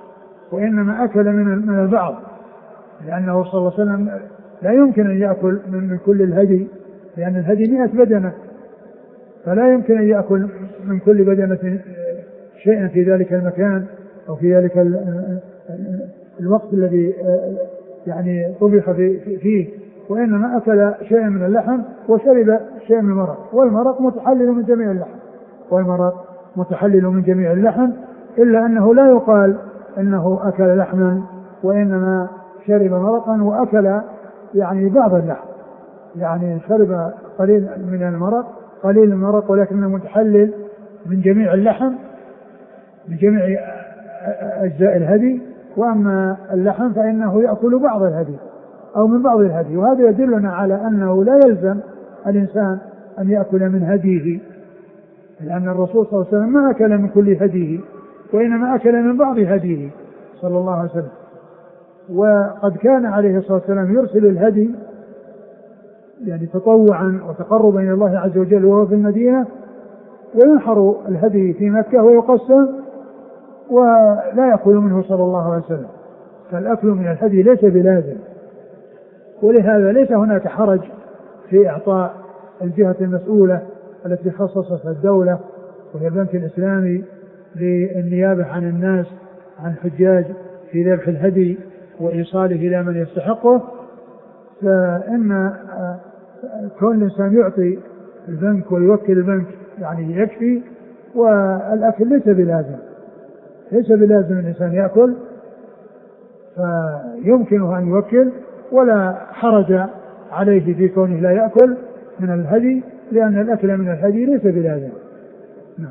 وإنما أكل من من البعض، لأنه صلى الله عليه وسلم لا يمكن أن يأكل من كل الهدي، لأن الهدي مئة بدنة، فلا يمكن أن يأكل من كل بدنة شيئا في ذلك المكان أو في ذلك الوقت الذي يعني طبخ فيه، وإنما أكل شيئا من اللحم وشرب شيئا من المرق، والمرق متحلل من جميع اللحم والمرق متحلل من جميع اللحم، إلا أنه لا يقال أنه أكل لحما، وإنما شرب مرقا وأكل يعني بعض اللحم، يعني شرب قليل من المرق قليل المرق ولكنه متحلل من جميع اللحم من جميع أجزاء الهدي، وأما اللحم فإنه يأكل بعض الهدي أو من بعض الهدي. وهذا يدلنا على أنه لا يلزم الإنسان أن يأكل من هديه، لأن الرسول صلى الله عليه وسلم ما أكل من كل هديه، وإنما أكل من بعض هديه صلى الله عليه وسلم. وقد كان عليه الصلاة والسلام يرسل الهدي يعني تطوعا وتقربا إلى الله عز وجل وهو في المدينة، وينحر الهدي في مكة ويقسم ولا يأكل منه صلى الله عليه وسلم، فالأكل من الهدي ليس بلازم. ولهذا ليس هناك حرج في إعطاء الجهة المسؤولة التي خصصتها الدولة وهي البنك الإسلامي للنيابة عن الناس عن الحجاج في ذبح الهدي وإيصاله إلى من يستحقه، فإن كون الإنسان يعطي البنك ويوكل البنك يعني يكفي، والأكل ليس بلازم ليس بلازم الإنسان يأكل، فيمكنه أن يوكل ولا حرج عليه في كونه لا يأكل من الهدي، لأن الأكل من الهدي ليس بلازم. نعم.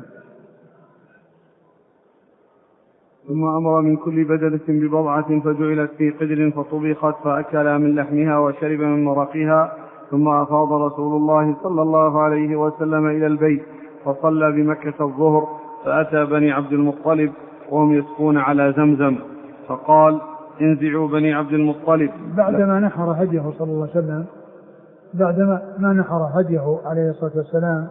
ثم أمر من كل بدنة ببضعة فجعلت في قدر فطبخت فأكل من لحمها وشرب من مرقها، ثم أفاض رسول الله صلى الله عليه وسلم إلى البيت فصلى بمكة الظهر، فأتى بني عبد المطلب وهم يسقون على زمزم، فقال انزعوا بني عبد المطلب. بعدما نحر هديه صلى الله عليه وسلم بعدما ما نحر هديه عليه الصلاة والسلام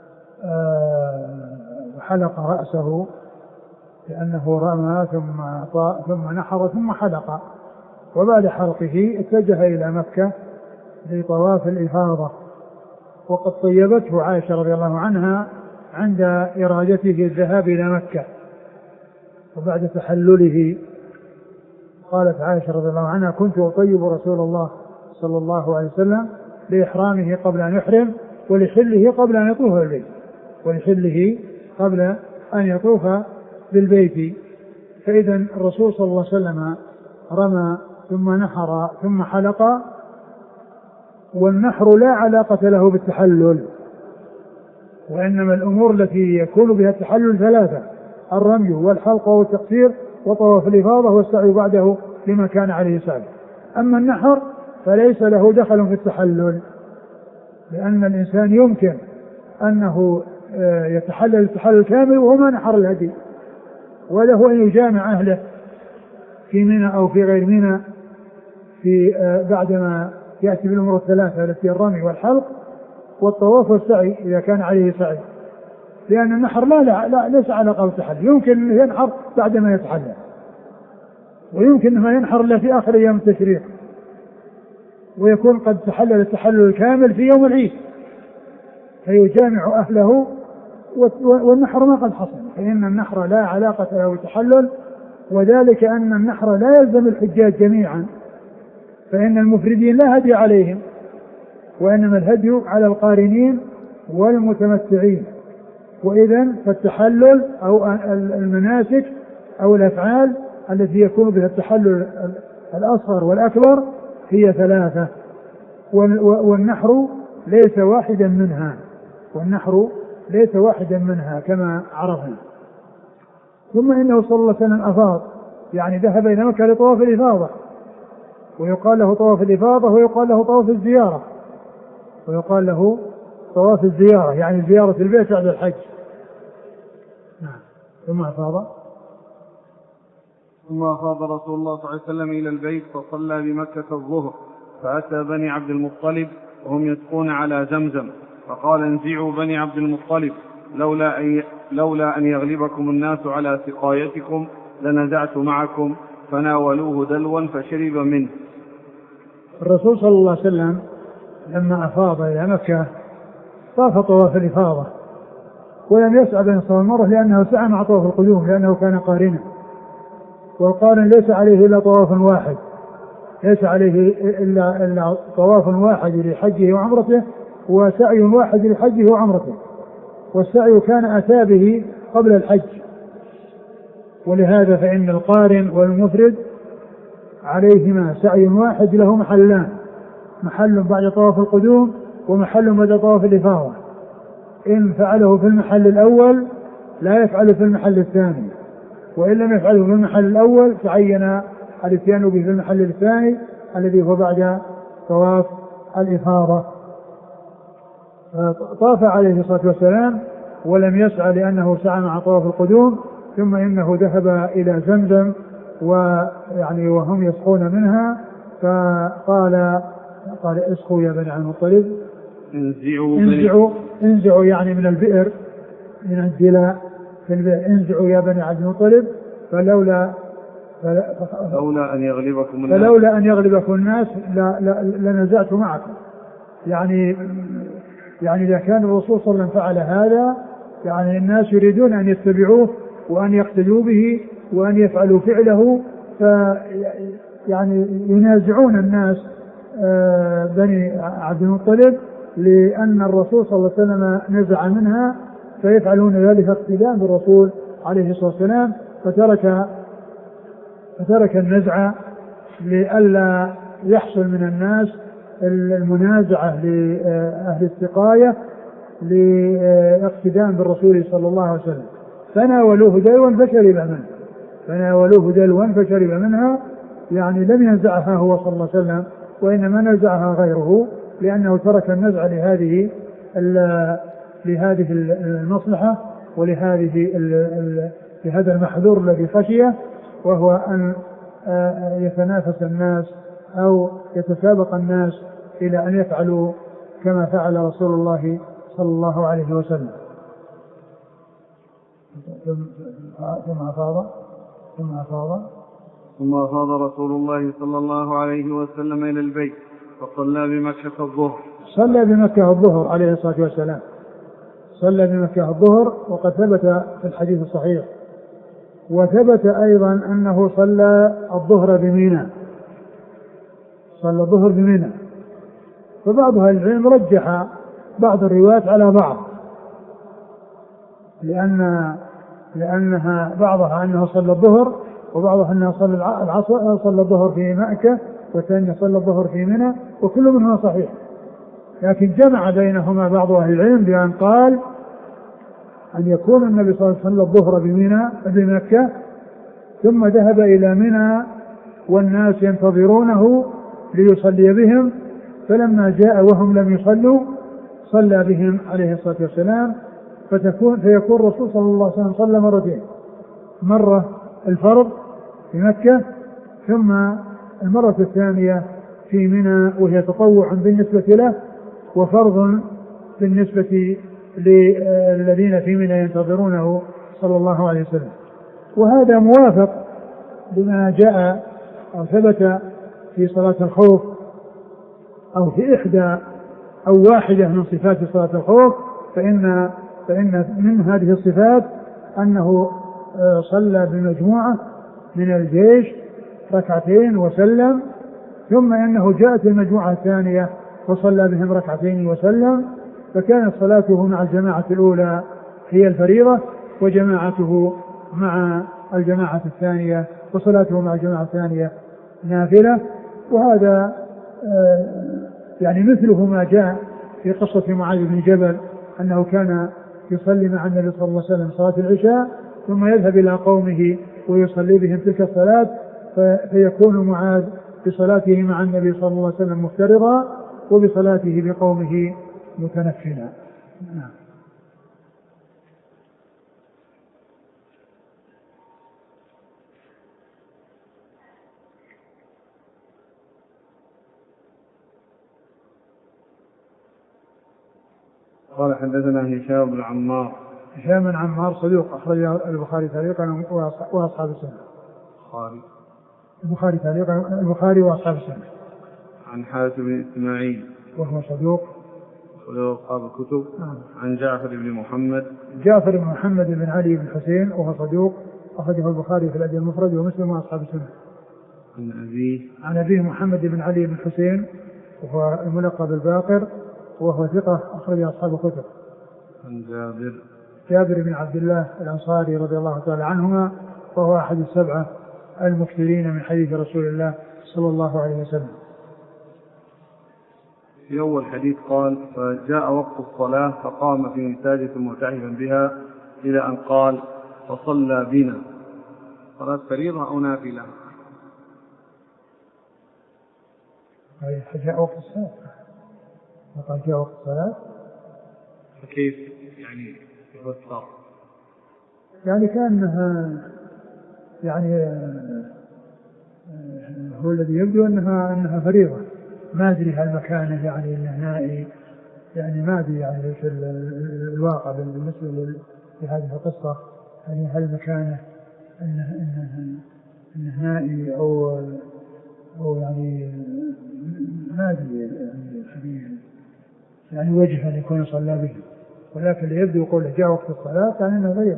حلق رأسه، لأنه رمى ثم ثم نحر ثم حلق، وبعد حلقه اتجه إلى مكة لطواف الإفاضة، وقد طيبته عائشة رضي الله عنها عند إرادته الذهاب إلى مكة. وبعد تحلله قالت عائشة رضي الله عنها كنت أطيب رسول الله صلى الله عليه وسلم لإحرامه قبل أن يحرم ولحله قبل أن يطوف بالبيت ولحله قبل أن يطوف بالبيت. فإذا الرسول صلى الله عليه وسلم رمى ثم نحر ثم حلق، والنحر لا علاقة له بالتحلل، وإنما الأمور التي يكون بها التحلل ثلاثة: الرمي والحلق والتقصير وطواف الإفاضة والسعي بعده لما كان عليه سعي. أما النحر فليس له دخل في التحلل، لأن الإنسان يمكن أنه يتحلل التحلل كامل وهو ما نحر الهدي، وله أن يجامع أهله في منى أو في غير منى في بعدما يأتي بالأمور الثلاثة التي الرمي والحلق والطواف والسعي إذا كان عليه سعي، لأن النحر لا, لا, لا ليس علاقة بالتحلل، يمكن أن ينحر بعدما يتحلل، ويمكن أن ينحر إلا في آخر أيام التشريق، ويكون قد تحلل التحلل الكامل في يوم العيد فيجامع أهله، والنحر ما قد حصل، فإن النحر لا علاقة له بالتحلل، وذلك أن النحر لا يلزم الحجاج جميعا، فإن المفردين لا هدي عليهم، وإنما الهدي على القارنين والمتمتعين. وإذا فالتحلل أو المناسك أو الأفعال التي يكون بها التحلل الأصغر والأكبر هي ثلاثة، والنحر ليس واحدا منها والنحر ليس واحدا منها كما عرفنا. ثم إنه صلى الله عليه وسلم أفاض، يعني ذهب إلى مكة لطواف الإفاضة، ويقال له طواف الإفاضة ويقال له طواف الزيارة ويقال له طواف الزيارة يعني زيارة البيت بعد الحج. نعم. ثم أفاض ثم أفاض رسول الله صلى الله عليه وسلم إلى البيت فصلى بمكة الظهر، فأتى بني عبد المطلب وهم يسقون على زمزم، فقال انزعوا بني عبد المطلب لولا أن, لولا أن يغلبكم الناس على سقايتكم لنزعت معكم فناولوه دلوا فشرب منه. الرسول صلى الله عليه وسلم لما أفاض إلى مكة طاف طواف الإفاضة ولم يسعى بين الصفا والمروة لأنه سعى مع طواف القدوم لأنه كان قارنا، والقارن ليس عليه إلا طواف واحد، ليس عليه إلا, إلا طواف واحد لحجه وعمرته وسعي واحد لحجه وعمرته، والسعي كان أتى به قبل الحج. ولهذا فإن القارن والمفرد عليهما سعي واحد له محلان، محل بعد طواف القدوم ومحل بعد طواف الإفاضة، إن فعله في المحل الأول لا يفعل في المحل الثاني، وإن لم يفعله في المحل الأول تعين الاتيان به في المحل الثاني الذي هو بعد طواف الإفاضة. طاف عليه الصلاة والسلام ولم يسعى لأنه سعى مع طواف القدوم، ثم إنه ذهب إلى زمزم ويعني وهم يسقون منها فقال قال اسقوا يا بني عبد المطلب، انزعوا انزعوا, انزعوا يعني من البئر من الدلاء في البئر، انزعوا يا بني عبد المطلب فلولا فلولا أن يغلبكم الناس فلولا أن يغلبكم الناس لنزعت معكم. يعني يعني إذا كان الرسول صلى الله عليه وسلم فعل هذا يعني الناس يريدون أن يتبعوه وأن يقتدوا به وأن يفعلوا فعله، ف يعني ينازعون الناس بني عبد المطلب لأن الرسول صلى الله عليه وسلم نزع منها، فيفعلون ذلك اقتداء بالرسول عليه الصلاة والسلام، فترك فترك النزع لئلا يحصل من الناس المنازعة لأهل السقاية لاقتداء بالرسول صلى الله عليه وسلم. فناولوه دلوا فشرب منه، فناولوه دلوا فشرب منها، يعني لم ينزعها هو صلى الله عليه وسلم وإنما نزعها غيره لأنه ترك النزع لهذه لهذه المصلحة ولهذه لهذا المحذور الذي خشيه، وهو أن يتنافس الناس أو يتسابق الناس إلى أن يفعلوا كما فعل رسول الله صلى الله عليه وسلم. ثم أفاض ثم أفاض ثم أفاض رسول الله صلى الله عليه وسلم إلى البيت فصلى بمكة الظهر. صلى بمكة الظهر عليه الصلاة والسلام، صلى بمكة الظهر، وقد ثبت في الحديث الصحيح، وثبت أيضا أنه صلى الظهر بمنى، صلى الظهر بمنى. فبعض أهل العلم رجح بعض الروايات على بعض، لأن لأنها بعضها أنه صلى الظهر وبعضها أنه صلى العصر، صلى الظهر في مكة والثاني صلى الظهر في منى، وكل منهما صحيح. لكن جمع بينهما بعض أهل العلم بأن قال أن يكون النبي صلى الله عليه وسلم الظهر بمنى بمكة ثم ذهب إلى منى والناس ينتظرونه ليصلي بهم، فلما جاء وهم لم يصلوا صلى بهم عليه الصلاة والسلام، فتكون فيكون الرسول صلى الله عليه وسلم صلى مرتين، مرة الفرض في مكة ثم المرة الثانية في منى وهي تطوع بالنسبة له وفرض بالنسبة للذين في منى ينتظرونه صلى الله عليه وسلم. وهذا موافق بما جاء أو ثبت في صلاة الخوف أو في إحدى أو واحدة من صفات صلاة الخوف، فإن فإن من هذه الصفات أنه صلى بمجموعة من الجيش ركعتين وسلم، ثم إنه جاءت المجموعة الثانية وصلى بهم ركعتين وسلم، فكانت صلاته مع الجماعة الأولى هي الفريضة وجماعته مع الجماعة الثانية وصلاته مع الجماعة الثانية نافلة. وهذا يعني مثله ما جاء في قصة معاذ بن جبل أنه كان يصلي مع النبي صلى الله عليه وسلم صلاة العشاء ثم يذهب إلى قومه ويصلي بهم تلك الصلاة، فيكون معاذ بصلاته مع النبي صلى الله عليه وسلم مفترضا وبصلاته بقومه متنفلا. نعم. قال حدثنا هشام بن عمار. هشام بن عمار صدوق أخرج البخاري تعليقا وأصحاب السنة. البخاري البخاري تعليقا البخاري وأصحاب السنة. عن حاتم بن إسماعيل وهو صدوق وله أصحاب الكتب. آه. عن جعفر بن محمد جعفر بن محمد بن علي بن حسين وهو صدوق أخرجه البخاري في الأدب المفرد ومسلم وأصحاب السنة. عن أبيه عن أبيه محمد بن علي بن حسين وهو الملقب الباقر وهو ثقة أخرج أصحاب الكتب. عن جابر جابر بن عبد الله الأنصاري رضي الله تعالى عنهما وهو أحد السبعة المكثرين من حديث رسول الله صلى الله عليه وسلم. في أول حديث قال فجاء وقت الصلاة فقام في مساجد مرتحفا بها إلى أن قال فصلى بنا. صلاة فريضة أو نافلة؟ جاء وقت الصلاة وقال جاء وقت الصلاة فكيف يعني يفسر؟ يعني كأنها يعني هو الذي يبدو أنها أنها فريضة. ما أدري هل مكانه يعني أنه نائي يعني ما أدري يعني في الواقع بالنسبة لهذه القصة يعني هل مكانه أنه أنه أنه نائي أو أو يعني ما أدري يعني يعني وجه أن يكون صلى به، ولكن اللي يبدو يقول جاء وقت الصلاة يعني أنه غير.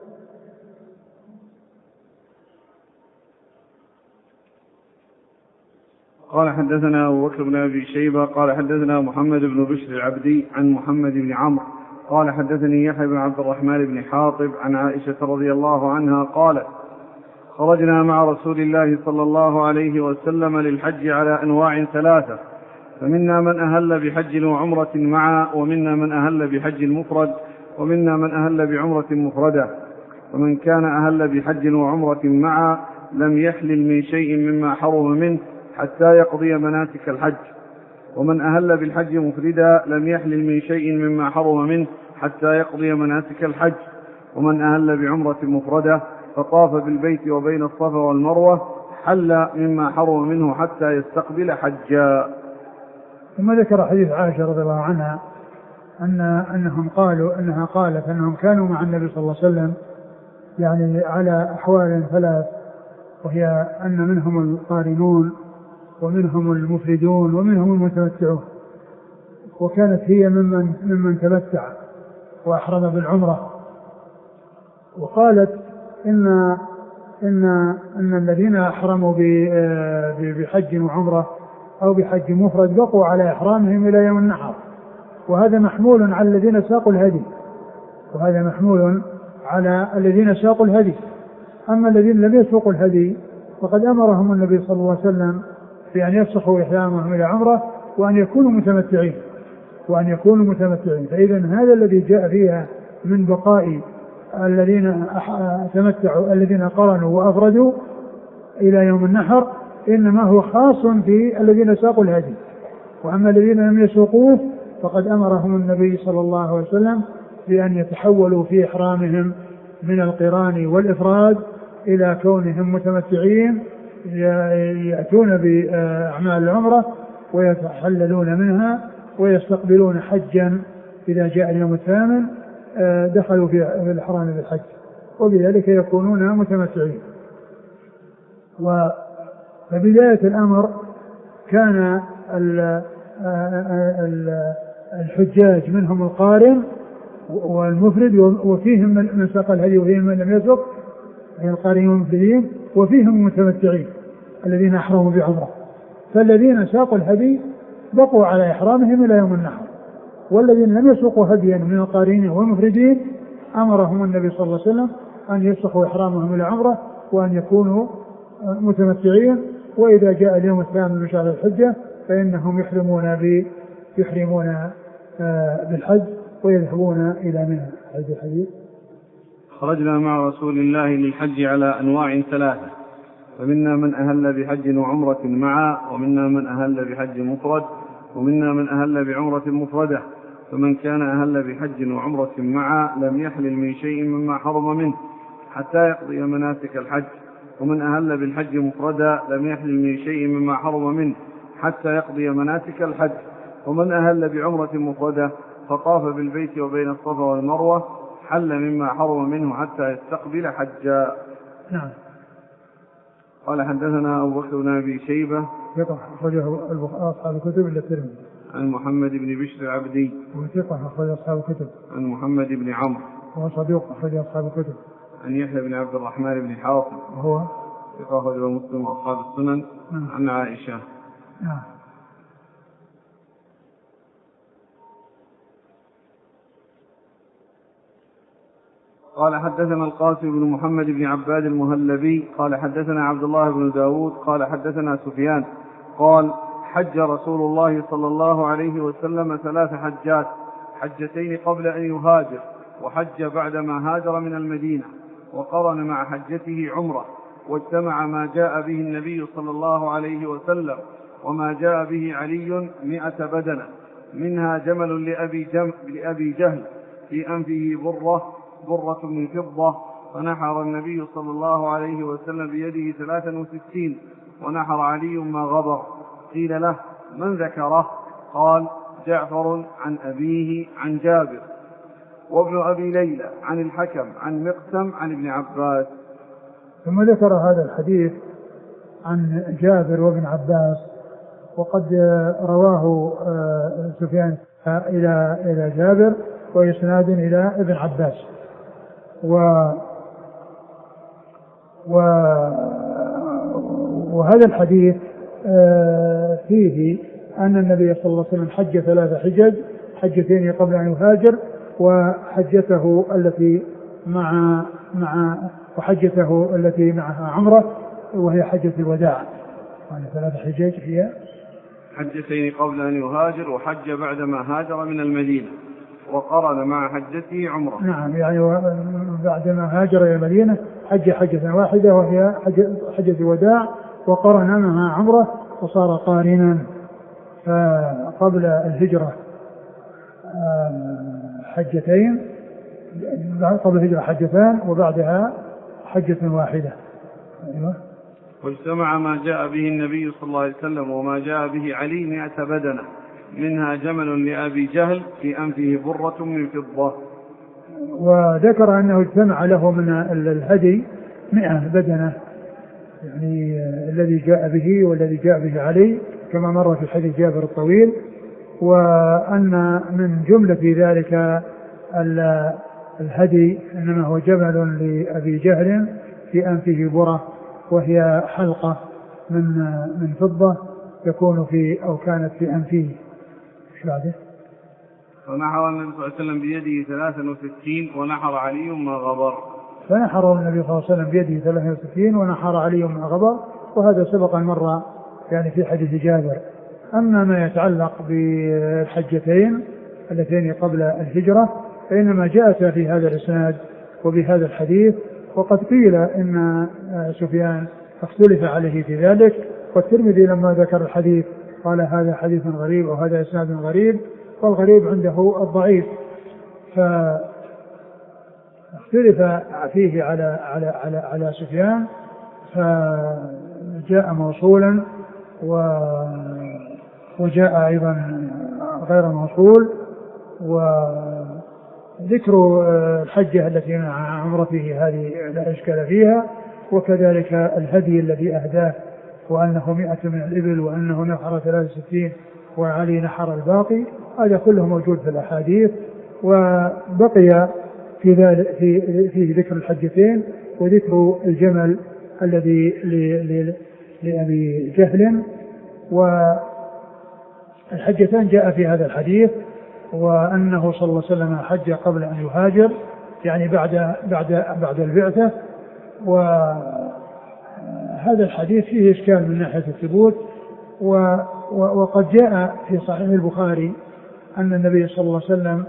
قال حدثنا أبو بكر بن أبي شيبة قال حدثنا محمد بن بشر العبدي عن محمد بن عمرو قال حدثني يحيى بن عبد الرحمن بن حاطب عن عائشة رضي الله عنها قالت خرجنا مع رسول الله صلى الله عليه وسلم للحج على أنواع ثلاثة، فمنا من أهل بحج وعمرة معا، ومنا من أهل بحج مفرد، ومنا من أهل بعمرة مفردة. ومن كان أهل بحج وعمرة معا لم يحلل من شيء مما حرم منه حتى يقضي مناسك الحج، ومن أهل بالحج مفردا لم يحلل من شيء مما حرم منه حتى يقضي مناسك الحج، ومن أهل بعمرة مفردة فطاف بالبيت وبين الصفا والمروة حل مما حرم منه حتى يستقبل حجا. ثم ذكر حديث عائشة رضي الله عنها أن أنهم قالوا أنها قالت أنهم كانوا مع النبي صلى الله عليه وسلم يعني على أحوال ثلاث، وهي أن منهم القارنون ومنهم المفردون ومنهم المتمتعون، وكانت هي ممن ممن تمتع وأحرم بالعمرة. وقالت إن إن أن الذين أحرموا بحج وعمرة أو بحج مفرد بقوا على إحرامهم إلى يوم النحر، وهذا محمول على الذين ساقوا الهدي وهذا محمول على الذين ساقوا الهدي. أما الذين لم يسوقوا الهدي فقد أمرهم النبي صلى الله عليه وسلم بأن يفسخوا إحرامهم إلى عمرة وأن يكونوا متمتعين وأن يكونوا متمتعين فإذا هذا الذي جاء فيها من بقاء الذين تمتعوا الذين قرنوا وأفردوا إلى يوم النحر إنما هو خاص في الذين ساقوا الهدي، وأما الذين لم يسوقوه فقد أمرهم النبي صلى الله عليه وسلم بأن يتحولوا في إحرامهم من القران والإفراد إلى كونهم متمتعين يأتون بأعمال العمرة ويتحللون منها ويستقبلون حجا إذا جاء اليوم الثامن دخلوا في الإحرام بالحج، وبذلك يكونون متمتعين. وبداية الأمر كان الحجاج منهم القارن والمفرد وفيهم من ساق الهدي وفيهم من لم يسق القارنين والمفردين وفيهم المتمتعين الذين أحرموا بعمرة. فالذين ساقوا الهدي بقوا على إحرامهم إلى يوم النحر، والذين لم يسوقوا هديا من القارنين والمفردين أمرهم النبي صلى الله عليه وسلم أن يفسخوا إحرامهم إلى عمرة وأن يكونوا متمتعين، وإذا جاء اليوم الثامن من شهر الحجة فإنهم يحرمون ب يحرمون بالحج ويذهبون إلى منى. هذا الحديث خرجنا مع رسول الله للحج على أنواع ثلاثة، فمنا من أهل بحج وعمرة معا، ومنا من أهل بحج مفرد، ومنا من أهل بعمرة مفردة. فمن كان أهل بحج وعمرة معا لم يحلل من شيء مما حرم منه حتى يقضي مناسك الحج، ومن أهل بالحج مفردا لم يحلل من شيء مما حرم منه حتى يقضي مناسك الحج، ومن أهل بعمرة مفردة فطاف بالبيت وبين الصفا والمروة حل مما حرم منه حتى يستقبل حجا. نعم. قال حدثنا أبو بكر بن أبي شيبة ثقة أخرجه أصحاب الكتب إلا الترمذي. عن محمد بن بشر العبدي وثقة أخرج أصحاب الكتب. عن محمد بن عمرو وهو صدوق أخرج أصحاب الكتب. عن يحيى بن عبد الرحمن بن حاطب وهو ثقة أخرجه مسلم وأصحاب السنن. نعم. عن عائشة. نعم. قال حدثنا القاسم بن محمد بن عباد المهلبي قال حدثنا عبد الله بن داود قال حدثنا سفيان قال حج رسول الله صلى الله عليه وسلم ثلاث حجات، حجتين قبل أن يهاجر، وحج بعدما هاجر من المدينة، وقرن مع حجته عمرة، واجتمع ما جاء به النبي صلى الله عليه وسلم وما جاء به علي مئة بدنة، منها جمل لأبي, جم لأبي جهل في أنفه برة برة من فضة، فنحر النبي صلى الله عليه وسلم بيده ثلاثا وستين، ونحر علي ما غبر. قيل له من ذكره؟ قال جعفر عن أبيه عن جابر. وابن أبي ليلى عن الحكم عن مقسم عن ابن عباس. ثم ذكر هذا الحديث عن جابر وابن عباس، وقد رواه سفيان إلى إلى جابر وإسناد إلى ابن عباس. و و وهذا الحديث فيه أن النبي صلى الله عليه وسلم حج ثلاث حجج، حجتين قبل أن يهاجر، وحجته التي مع مع وحجته التي معها عمرة وهي حجة الوداع. يعني ثلاث حجج هي حجتين قبل أن يهاجر، وحج بعدما هاجر من المدينة، وقرن مع حجته عمرة. نعم، يعني بعدما هاجر إلى المدينة حج حجة واحدة وهي حجة الوداع، وقرن معها عمرة وصار قارنا. فقبل الهجرة حجتين، قبل الهجرة حجتان، وبعدها حجة واحدة. أيوة. واجتمع ما جاء به النبي صلى الله عليه وسلم وما جاء به علي مئة بدنة، منها جمل لأبي جهل في أنفه برة من فضة. وذكر أنه اجتمع له من الهدي مئة بدنة، يعني الذي جاء به والذي جاء به علي كما مر في حديث جابر الطويل. وأن من جملة ذلك الهدي إنما هو جمل لأبي جهل في أنفه برة، وهي حلقة من من فضة تكون في أو كانت في أنفه. ايش بعده؟ فنحر النبي صلى الله عليه وسلم بيده ثلاثا وستين، ونحر علي ما غبر. فنحر النبي صلى الله عليه وسلم بيده ثلاثا وستين، ونحر علي ما غبر، وهذا سبق مرة يعني في حديث جابر. أما ما يتعلق بالحجتين اللتين قبل الهجرة فإنما جاءت في هذا الإسناد وبهذا الحديث. وقد قيل إن سفيان اختلف عليه في ذلك، والترمذي لما ذكر الحديث قال هذا حديث غريب وهذا إسناد غريب، والغريب عنده الضعيف، فاختلف فيه على على على على سفيان، فجاء موصولا وجاء أيضا غير موصول. وذكر الحجة التي مع عمرته هذه لا إشكال فيها، وكذلك الهدي الذي أهداه وأنه مئة من الإبل وأنه نحر ثلاث وستين وعلي نحر الباقي، هذا كله موجود في الأحاديث. وبقي في ذلك في في ذكر الحجتين وذكر الجمل الذي لأبي جهل. والحجتان جاء في هذا الحديث، وأنه صلى الله عليه وسلم حج قبل أن يهاجر، يعني بعد بعد بعد البعثة. وهذا الحديث فيه إشكال من ناحية الثبوت، وقد جاء في صحيح البخاري أن النبي صلى الله عليه وسلم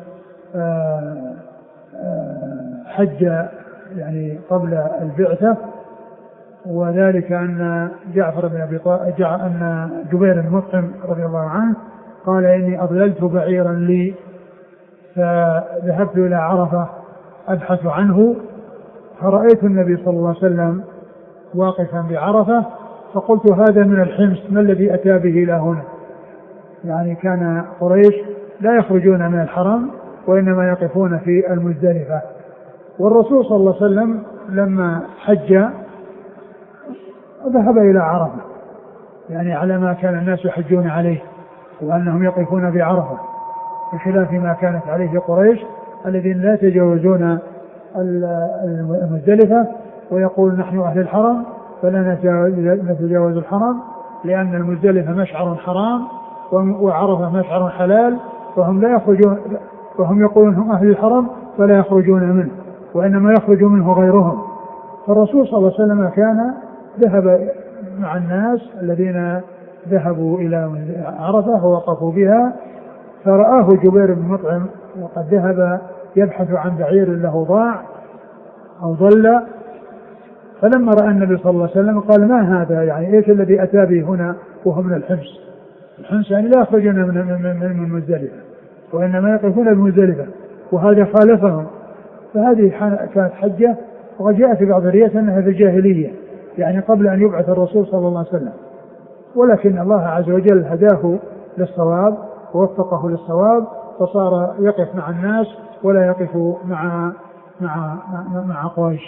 حج يعني قبل البعثة، وذلك أن جعفر بن أبي طالب أن جبير بن مطعم رضي الله عنه قال إني أضللت بعيرا لي فذهبت إلى عرفة أبحث عنه، فرأيت النبي صلى الله عليه وسلم واقفا بعرفة، فقلت هذا من الحمص، ما الذي أتى به إلى هنا؟ يعني كان قريش لا يخرجون من الحرم وإنما يقفون في المزدلفة. والرسول صلى الله عليه وسلم لما حج ذهب إلى عرفة، يعني على ما كان الناس يحجون عليه وأنهم يقفون بعرفة، بخلاف ما كانت عليه قريش الذين لا يتجاوزون المزدلفة ويقول نحن أهل الحرم فلا نتجاوز الحرم، لأن المزدلفة مشعر حرام وعرفة مشعر حلال، وهم لا يخرجون، وهم يقولون هم أهل الحرم فلا يخرجون منه، وإنما يخرج منه غيرهم. فالرسول صلى الله عليه وسلم كان ذهب مع الناس الذين ذهبوا إلى عرفة ووقفوا بها، فرآه جبير بن مطعم وقد ذهب يبحث عن بعير له ضاع أو ضل، فلما رأى النبي صلى الله عليه وسلم قال ما هذا، يعني إيش الذي أتى به هنا وهو من الحمص؟ الحمص يعني لا يخرجون من من من المزدلفة وإنما يقفون بمزدلفة، وهذا خالفهم. فهذه كانت حجة، وقد جاء في بعض الروايات أنها في الجاهلية، يعني قبل أن يبعث الرسول صلى الله عليه وسلم، ولكن الله عز وجل هداه للصواب ووفقه للصواب، فصار يقف مع الناس ولا يقف مع مع مع قريش.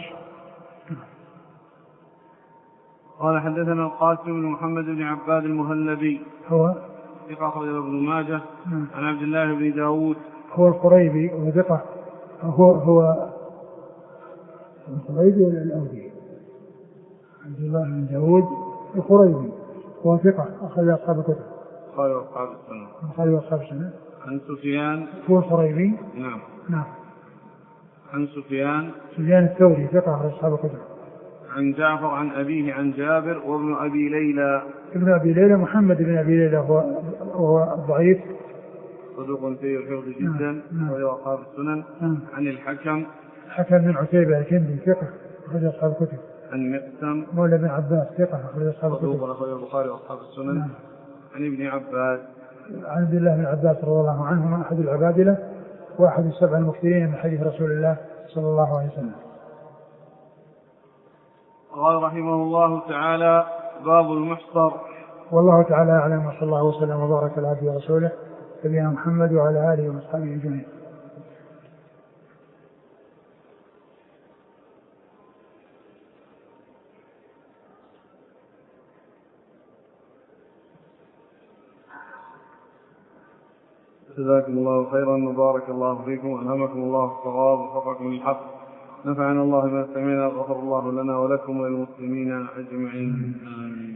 قال حدثنا القاسم بن محمد بن عباد المهلبي هو ثقة أخرجه ابن ماجه عن عبد الله بن داود هو القريبي وثقة، هو هو القريبي ولا الأودي؟ عبد الله بن داود القريبي هو ثقة أخرج أصحاب الكتب. قال أصحاب السنة. قال أصحاب السنة. عن سفيان هو القريبي. نعم. نعم. عن سفيان. سفيان الثوري ثقة أخرج أصحاب الكتب. عن جعفر عن أبيه عن جابر وابن أبي ليلى. ابن أبي ليلى محمد بن أبي ليلى هو هو ضعيف. صدوق سيء الحفظ جدا. وهو أصحاب السنن. نعم. عن الحكم. حكم بن عتيبة الكندي ثقة أخرج أصحاب الكتب. عن مقسم مولى بن عباس ثقة أخرج أصحاب الكتب. صدوق أخرج البخاري وأصحاب السنن. نعم. عن ابن عباس. عن عبد الله بن عباس رضي الله عنهما أحد العبادلة وأحد السبع المكثرين من حديث رسول الله صلى الله عليه وسلم. قال رحمه الله تعالى باب المحصر. والله تعالى أعلم، وصلى الله وسلم وبارك على عبده ورسوله نبينا محمد وعلى آله وأصحابه أجمعين. جزاكم الله خيرا وبارك الله فيكم وألهمكم الله الصواب ووفقكم للحق، نفعنا الله بما سمعنا وغفر الله لنا ولكم وللمسلمين أجمعين آمين.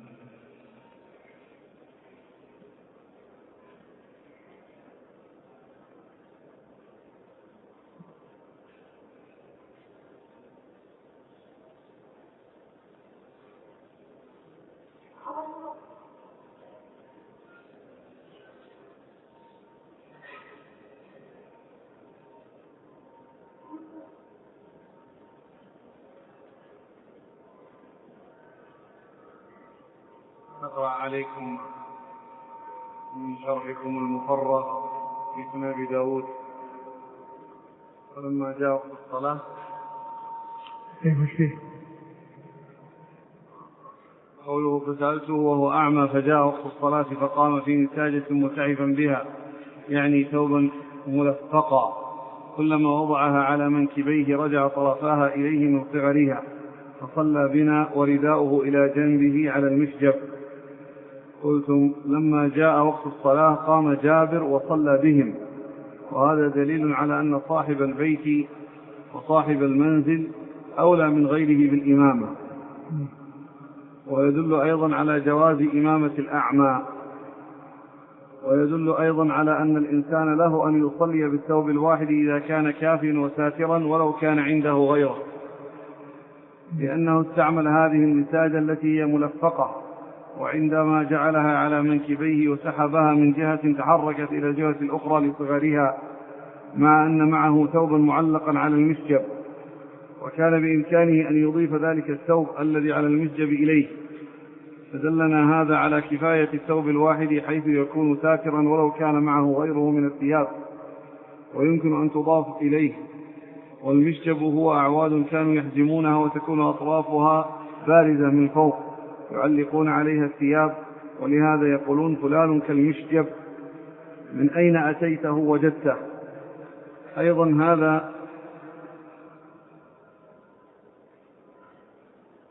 نقرأ عليكم من شرحكم المفرغ في سنن أبي داود. ولما جاء وقت الصلاة قوله فسألته وهو أعمى فجاء وقت الصلاة فقام في نساجة متعفا بها، يعني ثوبا ملفقا، كلما وضعها على منكبيه رجع طرفاها إليه من صغرها، فصلى بنا ورداؤه إلى جنبه على المشجب. قلتم لما جاء وقت الصلاة قام جابر وصلى بهم، وهذا دليل على أن صاحب البيت وصاحب المنزل أولى من غيره بالإمامة، ويدل أيضا على جواز إمامة الأعمى، ويدل أيضا على أن الإنسان له أن يصلي بالثوب الواحد إذا كان كافيا وساترا ولو كان عنده غيره، لأنه استعمل هذه النساجة التي هي ملفقة، وعندما جعلها على منكبيه وسحبها من جهة تحركت إلى الجهة الأخرى لصغرها، مع أن معه ثوبا معلقا على المشجب، وكان بإمكانه أن يضيف ذلك الثوب الذي على المشجب إليه، فدلنا هذا على كفاية الثوب الواحد حيث يكون ساترا ولو كان معه غيره من الثياب، ويمكن أن تضاف إليه. والمشجب هو أعواد كانوا يحزمونها وتكون أطرافها بارزة من فوق يعلقون عليها الثياب، ولهذا يقولون فلان كالمشجب، من أين أتيته وجدته. أيضا هذا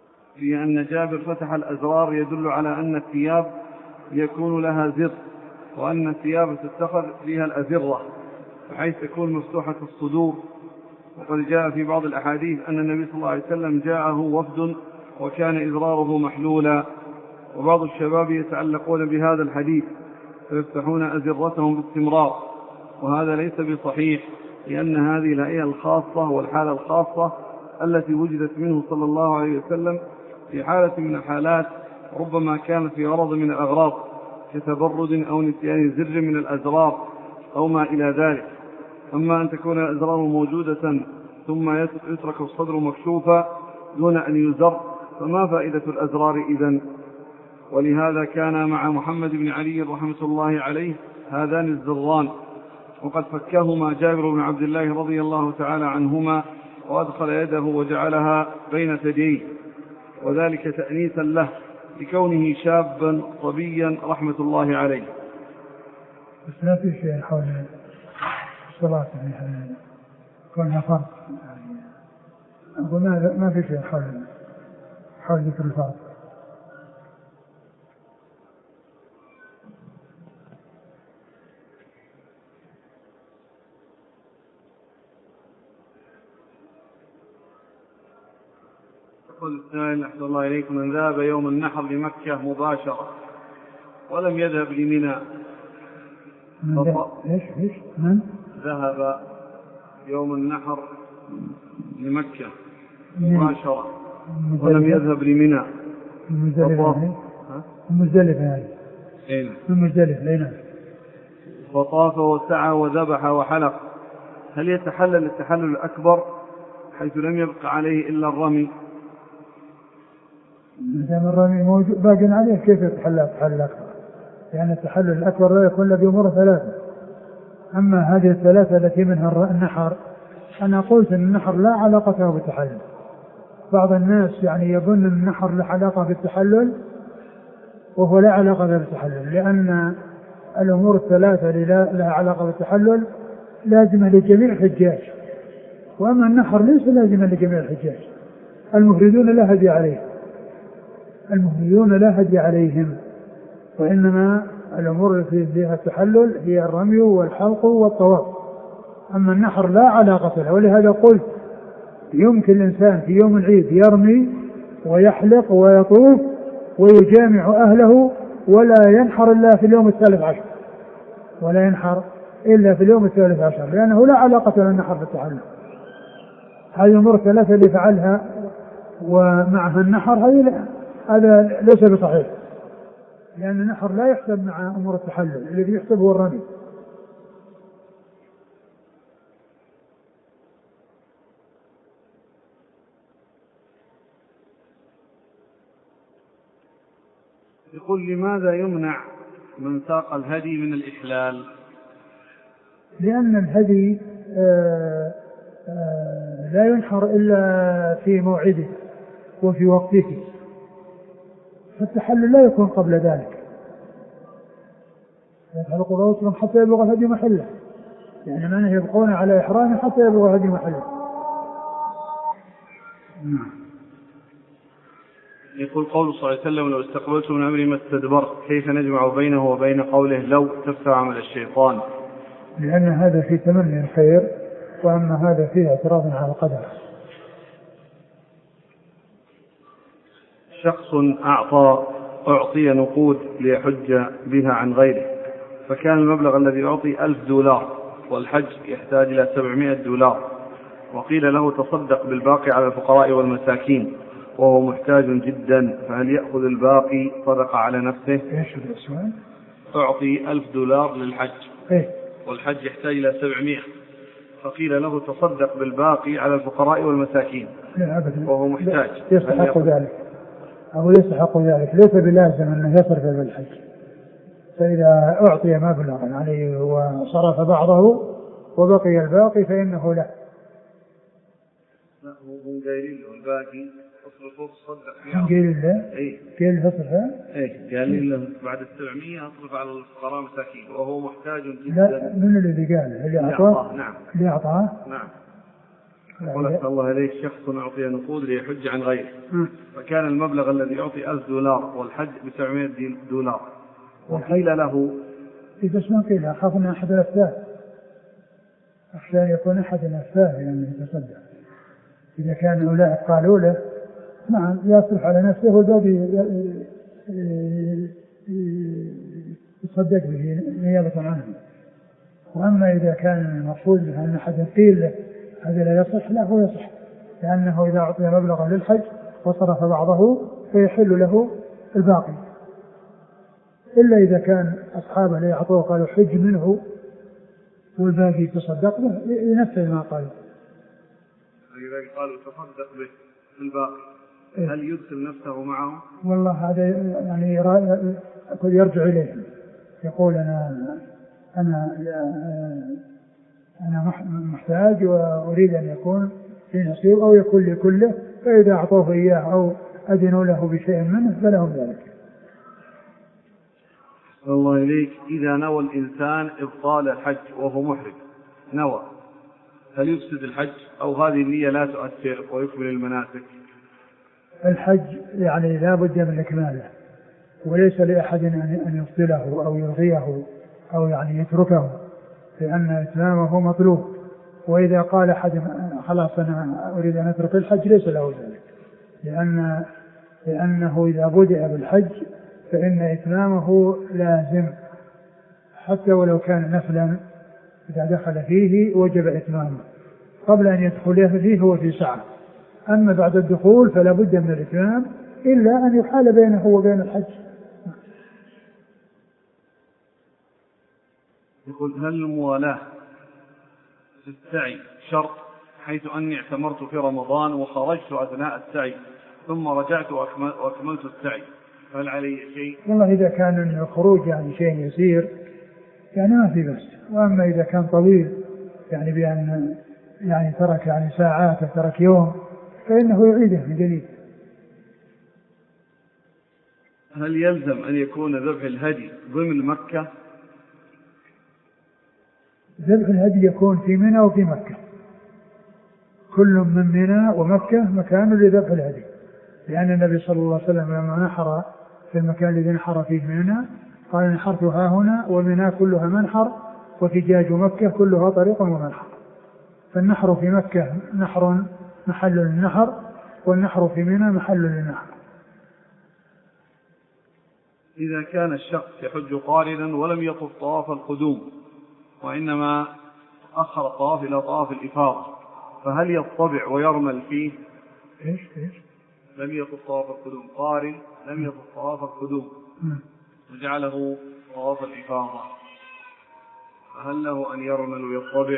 في أن جابر فتح الأزرار يدل على أن الثياب يكون لها زر، وأن الثياب تتخذ فيها الأزرة بحيث تكون مفتوحة الصدور. وقد جاء في بعض الأحاديث أن النبي صلى الله عليه وسلم جاءه وفد وكان إزراره محلولا، وبعض الشباب يتعلقون بهذا الحديث فيفتحون أزرتهم باستمرار، وهذا ليس بصحيح، لأن هذه الهيئة الخاصة والحالة الخاصة التي وجدت منه صلى الله عليه وسلم في حالة من الحالات ربما كانت في غرض من الأغراض كتبرد أو نسيان زر من الأزرار أو ما إلى ذلك. أما أن تكون الأزرار موجودة ثم يترك الصدر مكشوفا دون أن يزر فما فائدة الأزرار إذن؟ ولهذا كان مع محمد بن علي رحمة الله عليه هذان الزران، وقد فكهما جابر بن عبد الله رضي الله تعالى عنهما وأدخل يده وجعلها بين ثدييه، وذلك تأنيسا له لكونه شابا صبيا رحمة الله عليه. بس لا في شيء حول الصلاة يعني كونها فرق، أقول ما ما في شيء حول حول ذكر الفرق. يقول السائل أحسن الله إليكم: من ذهب يوم النحر لمكة مباشرة ولم يذهب لمنى، ايش ايش من ذهب يوم النحر لمكة مباشرة ولم يذهب لمنى، المزدلفة هذه المزدلفة لينا، فطاف وسعى وذبح وحلق، هل يتحلل التحلل الأكبر حيث لم يبقى عليه إلا الرمي؟ إذا الرمي موجود باقي عليه كيف يتحلل تحلل؟ يعني التحلل الأكبر لا يكون إلا بأمور ثلاثة. أما هذه الثلاثة التي منها النحر، أنا قلت أن النحر لا علاقة بالتحلل. بعض الناس يعني يظن أن النحر له علاقة بالتحلل وهو لا علاقة بالتحلل، لأن الأمور الثلاثة اللي لا لها علاقة بالتحلل لازمة لجميع الحجاج، وأما النحر ليس لازمة لجميع الحجاج. المفردون لا هدي عليهم المفردون لا هدي عليهم وإنما الأمور التي فيها التحلل هي الرمي والحلق والطواف. أما النحر لا علاقة له، ولهذا قلت يمكن الإنسان في يوم العيد يرمي ويحلق ويطوف ويجامع أهله ولا ينحر إلا في اليوم الثالث عشر ولا ينحر إلا في اليوم الثالث عشر لأنه لا علاقة للنحر بالتحلل. هذه الأمور الثلاثة اللي فعلها ومعها النحر هذا ليس بصحيح، لأن النحر لا يحسب مع أمور التحلل، الذي يحسب هو الرمي. يقول: لماذا يمنع من ساق الهدي من الإحلال؟ لأن الهدي آآ آآ لا ينحر إلا في موعده وفي وقته، فالتحلل لا يكون قبل ذلك. يحلق رؤوسهم حتى يبلغ الهدي محله، يعني معناه يبقون على إحرام حتى يبلغ الهدي محله. يقول قول صلى الله عليه وسلم: لو استقبلت من أمري ما استدبرت، كيف نجمع بينه وبين قوله لو تفتح عمل الشيطان؟ لأن هذا في تمني الخير، وأما هذا فيه اعتراض على القدر. شخص أعطى أعطي نقود ليحج بها عن غيره، فكان المبلغ الذي أعطي ألف دولار والحج يحتاج إلى سبعمائة دولار، وقيل له تصدق بالباقي على الفقراء والمساكين وهو محتاج جدا، فهل يأخذ الباقي صدقة على نفسه؟ ايش السؤال؟ أعطي ألف دولار للحج إيه؟ والحج يحتاج إلى سبعمائة، فقيل له تصدق بالباقي على الفقراء والمساكين وهو محتاج، يستحق ذلك أو يستحق ذلك، ليس بلازم أنه يصرف بالحج. فإذا أعطي مبلغا يعني وصرف بعضه وبقي الباقي فإنه لا. لا هم قايلين له الباقي اصرفه تصدق فيه. قايل له؟ اي قايل له اصرفه؟ اي قال له بعد السبعمائة اصرف على الفقراء مساكين وهو محتاج جدا. لا، من الذي قاله؟ اللي أعطاه؟ نعم. اللي أعطاه؟ نعم. قلت الله إليك شخص أعطي نقود ليحج عن غيره فكان المبلغ الذي يعطي ألف دولار والحج بسبعمائة دولار وقيل له بس ما قيل أخاف أن أحد الأفلاه أخشى أن يكون أحد الأفلاه يعني يتصدق. إذا كان أولئك قالوا له نعم يصلح على نفسه والباقي يصدق به نيابة عنه. وأما إذا كان المقصود أن أحد قيل له هذا لا يصح لا هو يصح لأنه إذا أعطي مبلغا للحج وصرف بعضه فيحل له الباقي إلا إذا كان أصحابه لا يعطوه قالوا حج منه والباقي تصدق به ينفذ ما قال. إذا قالوا تصدق به الباقي هل يدخل نفسه معه؟ والله هذا يعني يرجع إليه يقول أنا أنا أنا محتاج وأريد أن يكون في نصيب أو يكون لكله فإذا أعطوه إياه أو أذنوا له بشيء منه فلهم ذلك. الله إليك إذا نوى الإنسان إبطال الحج وهو محرم نوى هل يفسد الحج أو هذه النية لا تؤثر ويكمل المناسك؟ الحج يعني لا بد من إكماله وليس لأحد أن يبطله أو يلغيه أو يعني يتركه لأن إتمامه مطلوب. وإذا قال أحد خلاص أنا أريد أن أترك الحج ليس له ذلك لأن لأنه إذا بدأ بالحج فإن إتمامه لازم حتى ولو كان نفلا إذا دخل فيه وجب إتمامه قبل أن يدخل فيه هو في ساعة. أما بعد الدخول فلا بد من الإتمام إلا أن يحال بينه وبين الحج. يقول هل الموالاة في السعي شرط حيث أني اعتمرت في رمضان وخرجت أثناء السعي ثم رجعت وأكملت السعي هل علي شيء؟ والله إذا كان الخروج يعني شيء يسير يعني ما في بس. وأما إذا كان طويل يعني بأن يعني ترك يعني ساعات ترك يوم فإنه يعيده من جديد. هل يلزم أن يكون ذبح الهدي ضمن مكة؟ ذبح الهدي يكون في منى وفي مكة كل من منى ومكة مكان لذبح الهدي لأن النبي صلى الله عليه وسلم لما نحر في المكان الذي نحر فيه منى قال نحرت ها هنا ومنى كلها منحر وفجاج مكة كلها طريق ومنحر. فالنحر في مكة نحر محل للنحر والنحر في منى محل للنحر. إذا كان الشخص يحج قارنا ولم يطف طواف القدوم وإنما أخر الطواف إلى طواف الإفاضة فهل يطبع ويرمل فيه؟ إيش إيش؟ لم يطف طواف القدوم قارن لم يطف طواف القدوم وجعله طواف الإفاضة فهل له أن يرمل ويطبع؟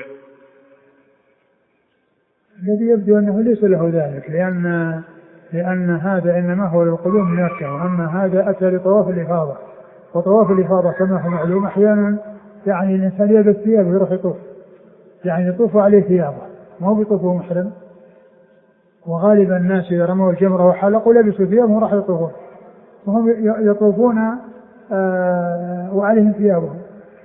الذي يبدو أنه ليس له ذلك لأن لأن هذا إنما هو للقدوم من مكة وأما هذا أتى لطواف الإفاضة وطواف الإفاضة كما هو معلوم أحيانا يعني الإنسان يلبس ثيابه ويروح يطوف يعني يطوف عليه ثيابه ما هو بيطوفه محرم. وغالبا الناس إذا رموا الجمرة وحلقوا لبسوا ثيابهم وراح يطوفون وهم يطوفون آه وعليهم ثيابهم.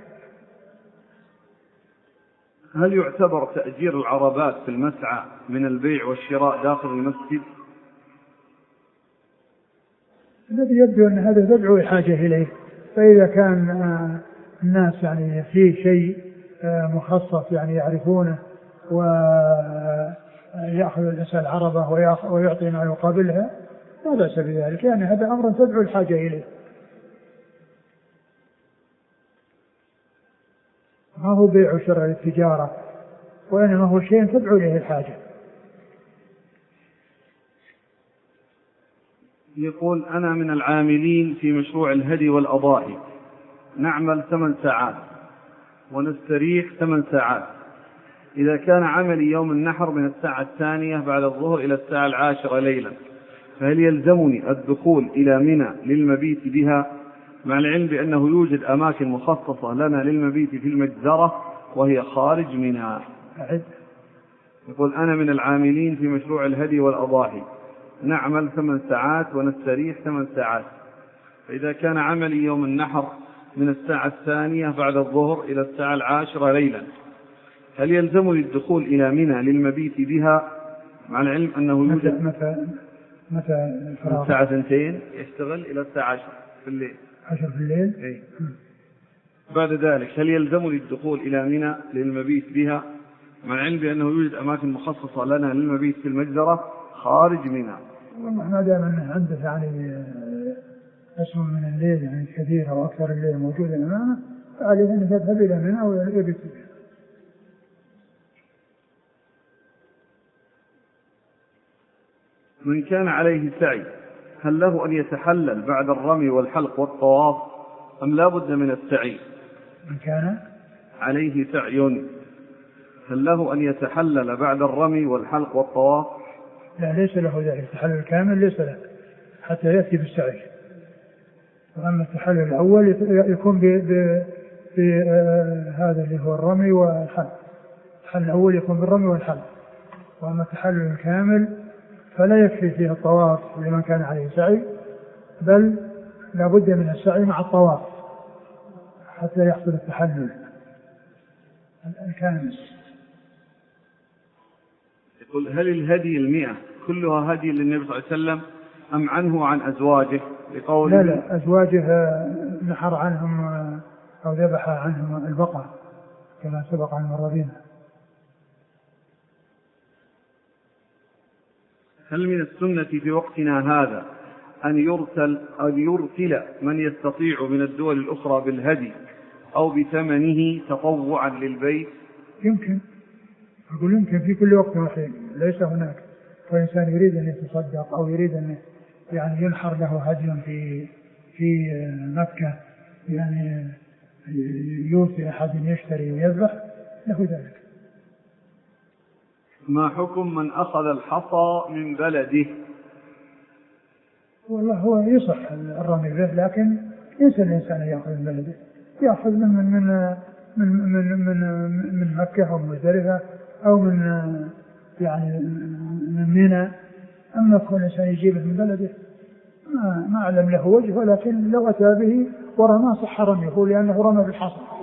هل يعتبر تأجير العربات في المسعى من البيع والشراء داخل المسجد؟ الذي يبدو أن هذا تدعو الحاجة إليه فإذا كان آه الناس يعني فيه شيء آه مخصص يعني يعرفونه ويأخذ الإنسان عربة ويعطي ما يقابلها لا بأس بذلك يعني هذا أمر تدعو الحاجة إليه ما هو بيع وشراء التجارة وإنما هو شيء تدعو إليه الحاجة. يقول أنا من العاملين في مشروع الهدي والأضاحي نعمل ثمان ساعات ونستريح ثمان ساعات. إذا كان عملي يوم النحر من الساعة الثانية بعد الظهر إلى الساعة العاشرة ليلا فهل يلزمني الدخول إلى منى للمبيت بها مع العلم بأنه يوجد أماكن مخصصة لنا للمبيت في المجزرة وهي خارج منى؟ يقول أنا من العاملين في مشروع الهدي والأضاحي نعمل ثمان ساعات ونستريح ثمان ساعات. فإذا كان عملي يوم النحر من الساعة الثانية بعد الظهر إلى الساعة العاشرة ليلا هل يلزمني الدخول إلى منى للمبيت بها مع العلم أنه يوجد متى متى الفراغ؟ الساعة اثنتين يشتغل إلى الساعة عشر في الليل. عشر في الليل. أي. بعد ذلك هل يلزمني الدخول إلى منى للمبيت بها مع العلم بأنه يوجد أماكن مخصصة لنا للمبيت في المجزرة خارج منى؟ والله ما دام أنه عنده يعني اسم من الليل يعني كثير أو أكثر الليل موجود أمامه فعليه أن يذهب إلى منى ويبيت بها. من كان عليه سعي هل له أن يتحلل بعد الرمي والحلق والطواف أم لا بد من السعي؟ من كان عليه سعي هل له أن يتحلل بعد الرمي والحلق والطواف؟ لا ليس له ذلك، التحلل الكامل ليس له حتى يأتي بالسعي. وأما التحلل الأول يكون بهذا اللي هو الرمي والحلق. التحلل الأول يكون بالرمي والحلق. وأما التحلل الكامل فلا يكفي فيه الطواف لمن كان عليه سعي، بل لا بد من السعي مع الطواف حتى يحصل التحلل الكامل. يقول هل الهدي المئة كلها هدي للنبي صلى الله عليه وسلم أم عنه وعن أزواجه؟ لقول لا لا أزواجه نحر عنهم أو ذبح عنهم البقر كما سبق عن المرضين. هل من السنة في وقتنا هذا أن يرسل أن يرسل من يستطيع من الدول الأخرى بالهدي أو بثمنه تطوعا للبيت؟ يمكن، أقول يمكن في كل وقت وحين، ليس هناك فإنسان يريد أن يتصدق أو يريد أن يعني ينحر له هدي في في مكة، يعني يوصي أحد يشتري ويذبح له ذلك. ما حكم من أخذ الحصى من بلده؟ والله هو يصح الرمي به، لكن ينسى الإنسان يأخذ من بلده، يأخذ من من من من من, من مكة أو مزدلفة أو من يعني من منى. أما كل إنسان يجيبه من بلده ما ما أعلم له وجه، ولكن لو أتى به ورمى صح رميه لأنه رمى بالحصى.